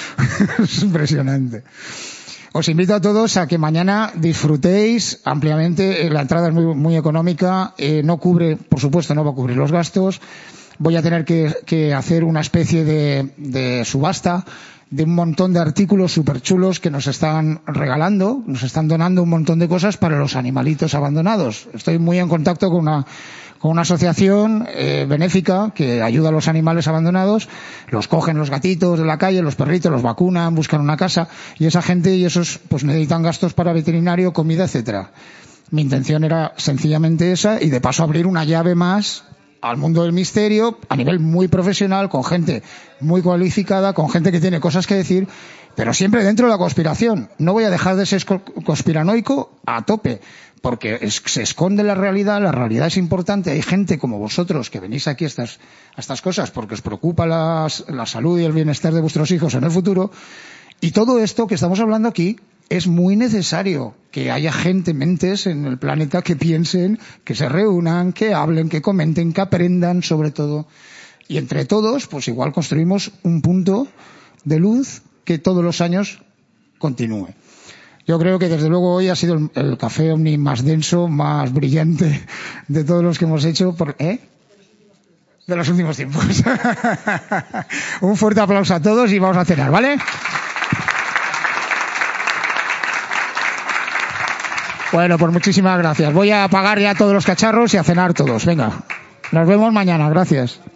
es impresionante. Os invito a todos a que mañana disfrutéis ampliamente. La entrada es muy, muy económica, eh, no cubre, por supuesto, no va a cubrir los gastos. Voy a tener que, que hacer una especie de, de subasta de un montón de artículos súper chulos que nos están regalando, nos están donando un montón de cosas para los animalitos abandonados. Estoy muy en contacto con una, con una asociación eh, benéfica que ayuda a los animales abandonados, los cogen los gatitos de la calle, los perritos, los vacunan, buscan una casa, y esa gente y esos pues necesitan gastos para veterinario, comida, etcétera. Mi intención era sencillamente esa, y de paso abrir una llave más al mundo del misterio a nivel muy profesional, con gente muy cualificada, con gente que tiene cosas que decir, pero siempre dentro de la conspiración. No voy a dejar de ser conspiranoico a tope, porque es, se esconde la realidad, la realidad es importante. Hay gente como vosotros que venís aquí a estas, a estas cosas porque os preocupa las, la salud y el bienestar de vuestros hijos en el futuro, y todo esto que estamos hablando aquí es muy necesario que haya gente, mentes en el planeta que piensen, que se reúnan, que hablen, que comenten, que aprendan sobre todo. Y entre todos, pues igual construimos un punto de luz que todos los años continúe. Yo creo que desde luego hoy ha sido el, el Café Omni más denso, más brillante de todos los que hemos hecho. Por, ¿eh? De los últimos tiempos. Un fuerte aplauso a todos y vamos a cenar, ¿vale? Bueno, pues muchísimas gracias. Voy a apagar ya todos los cacharros y a cenar todos. Venga, nos vemos mañana. Gracias.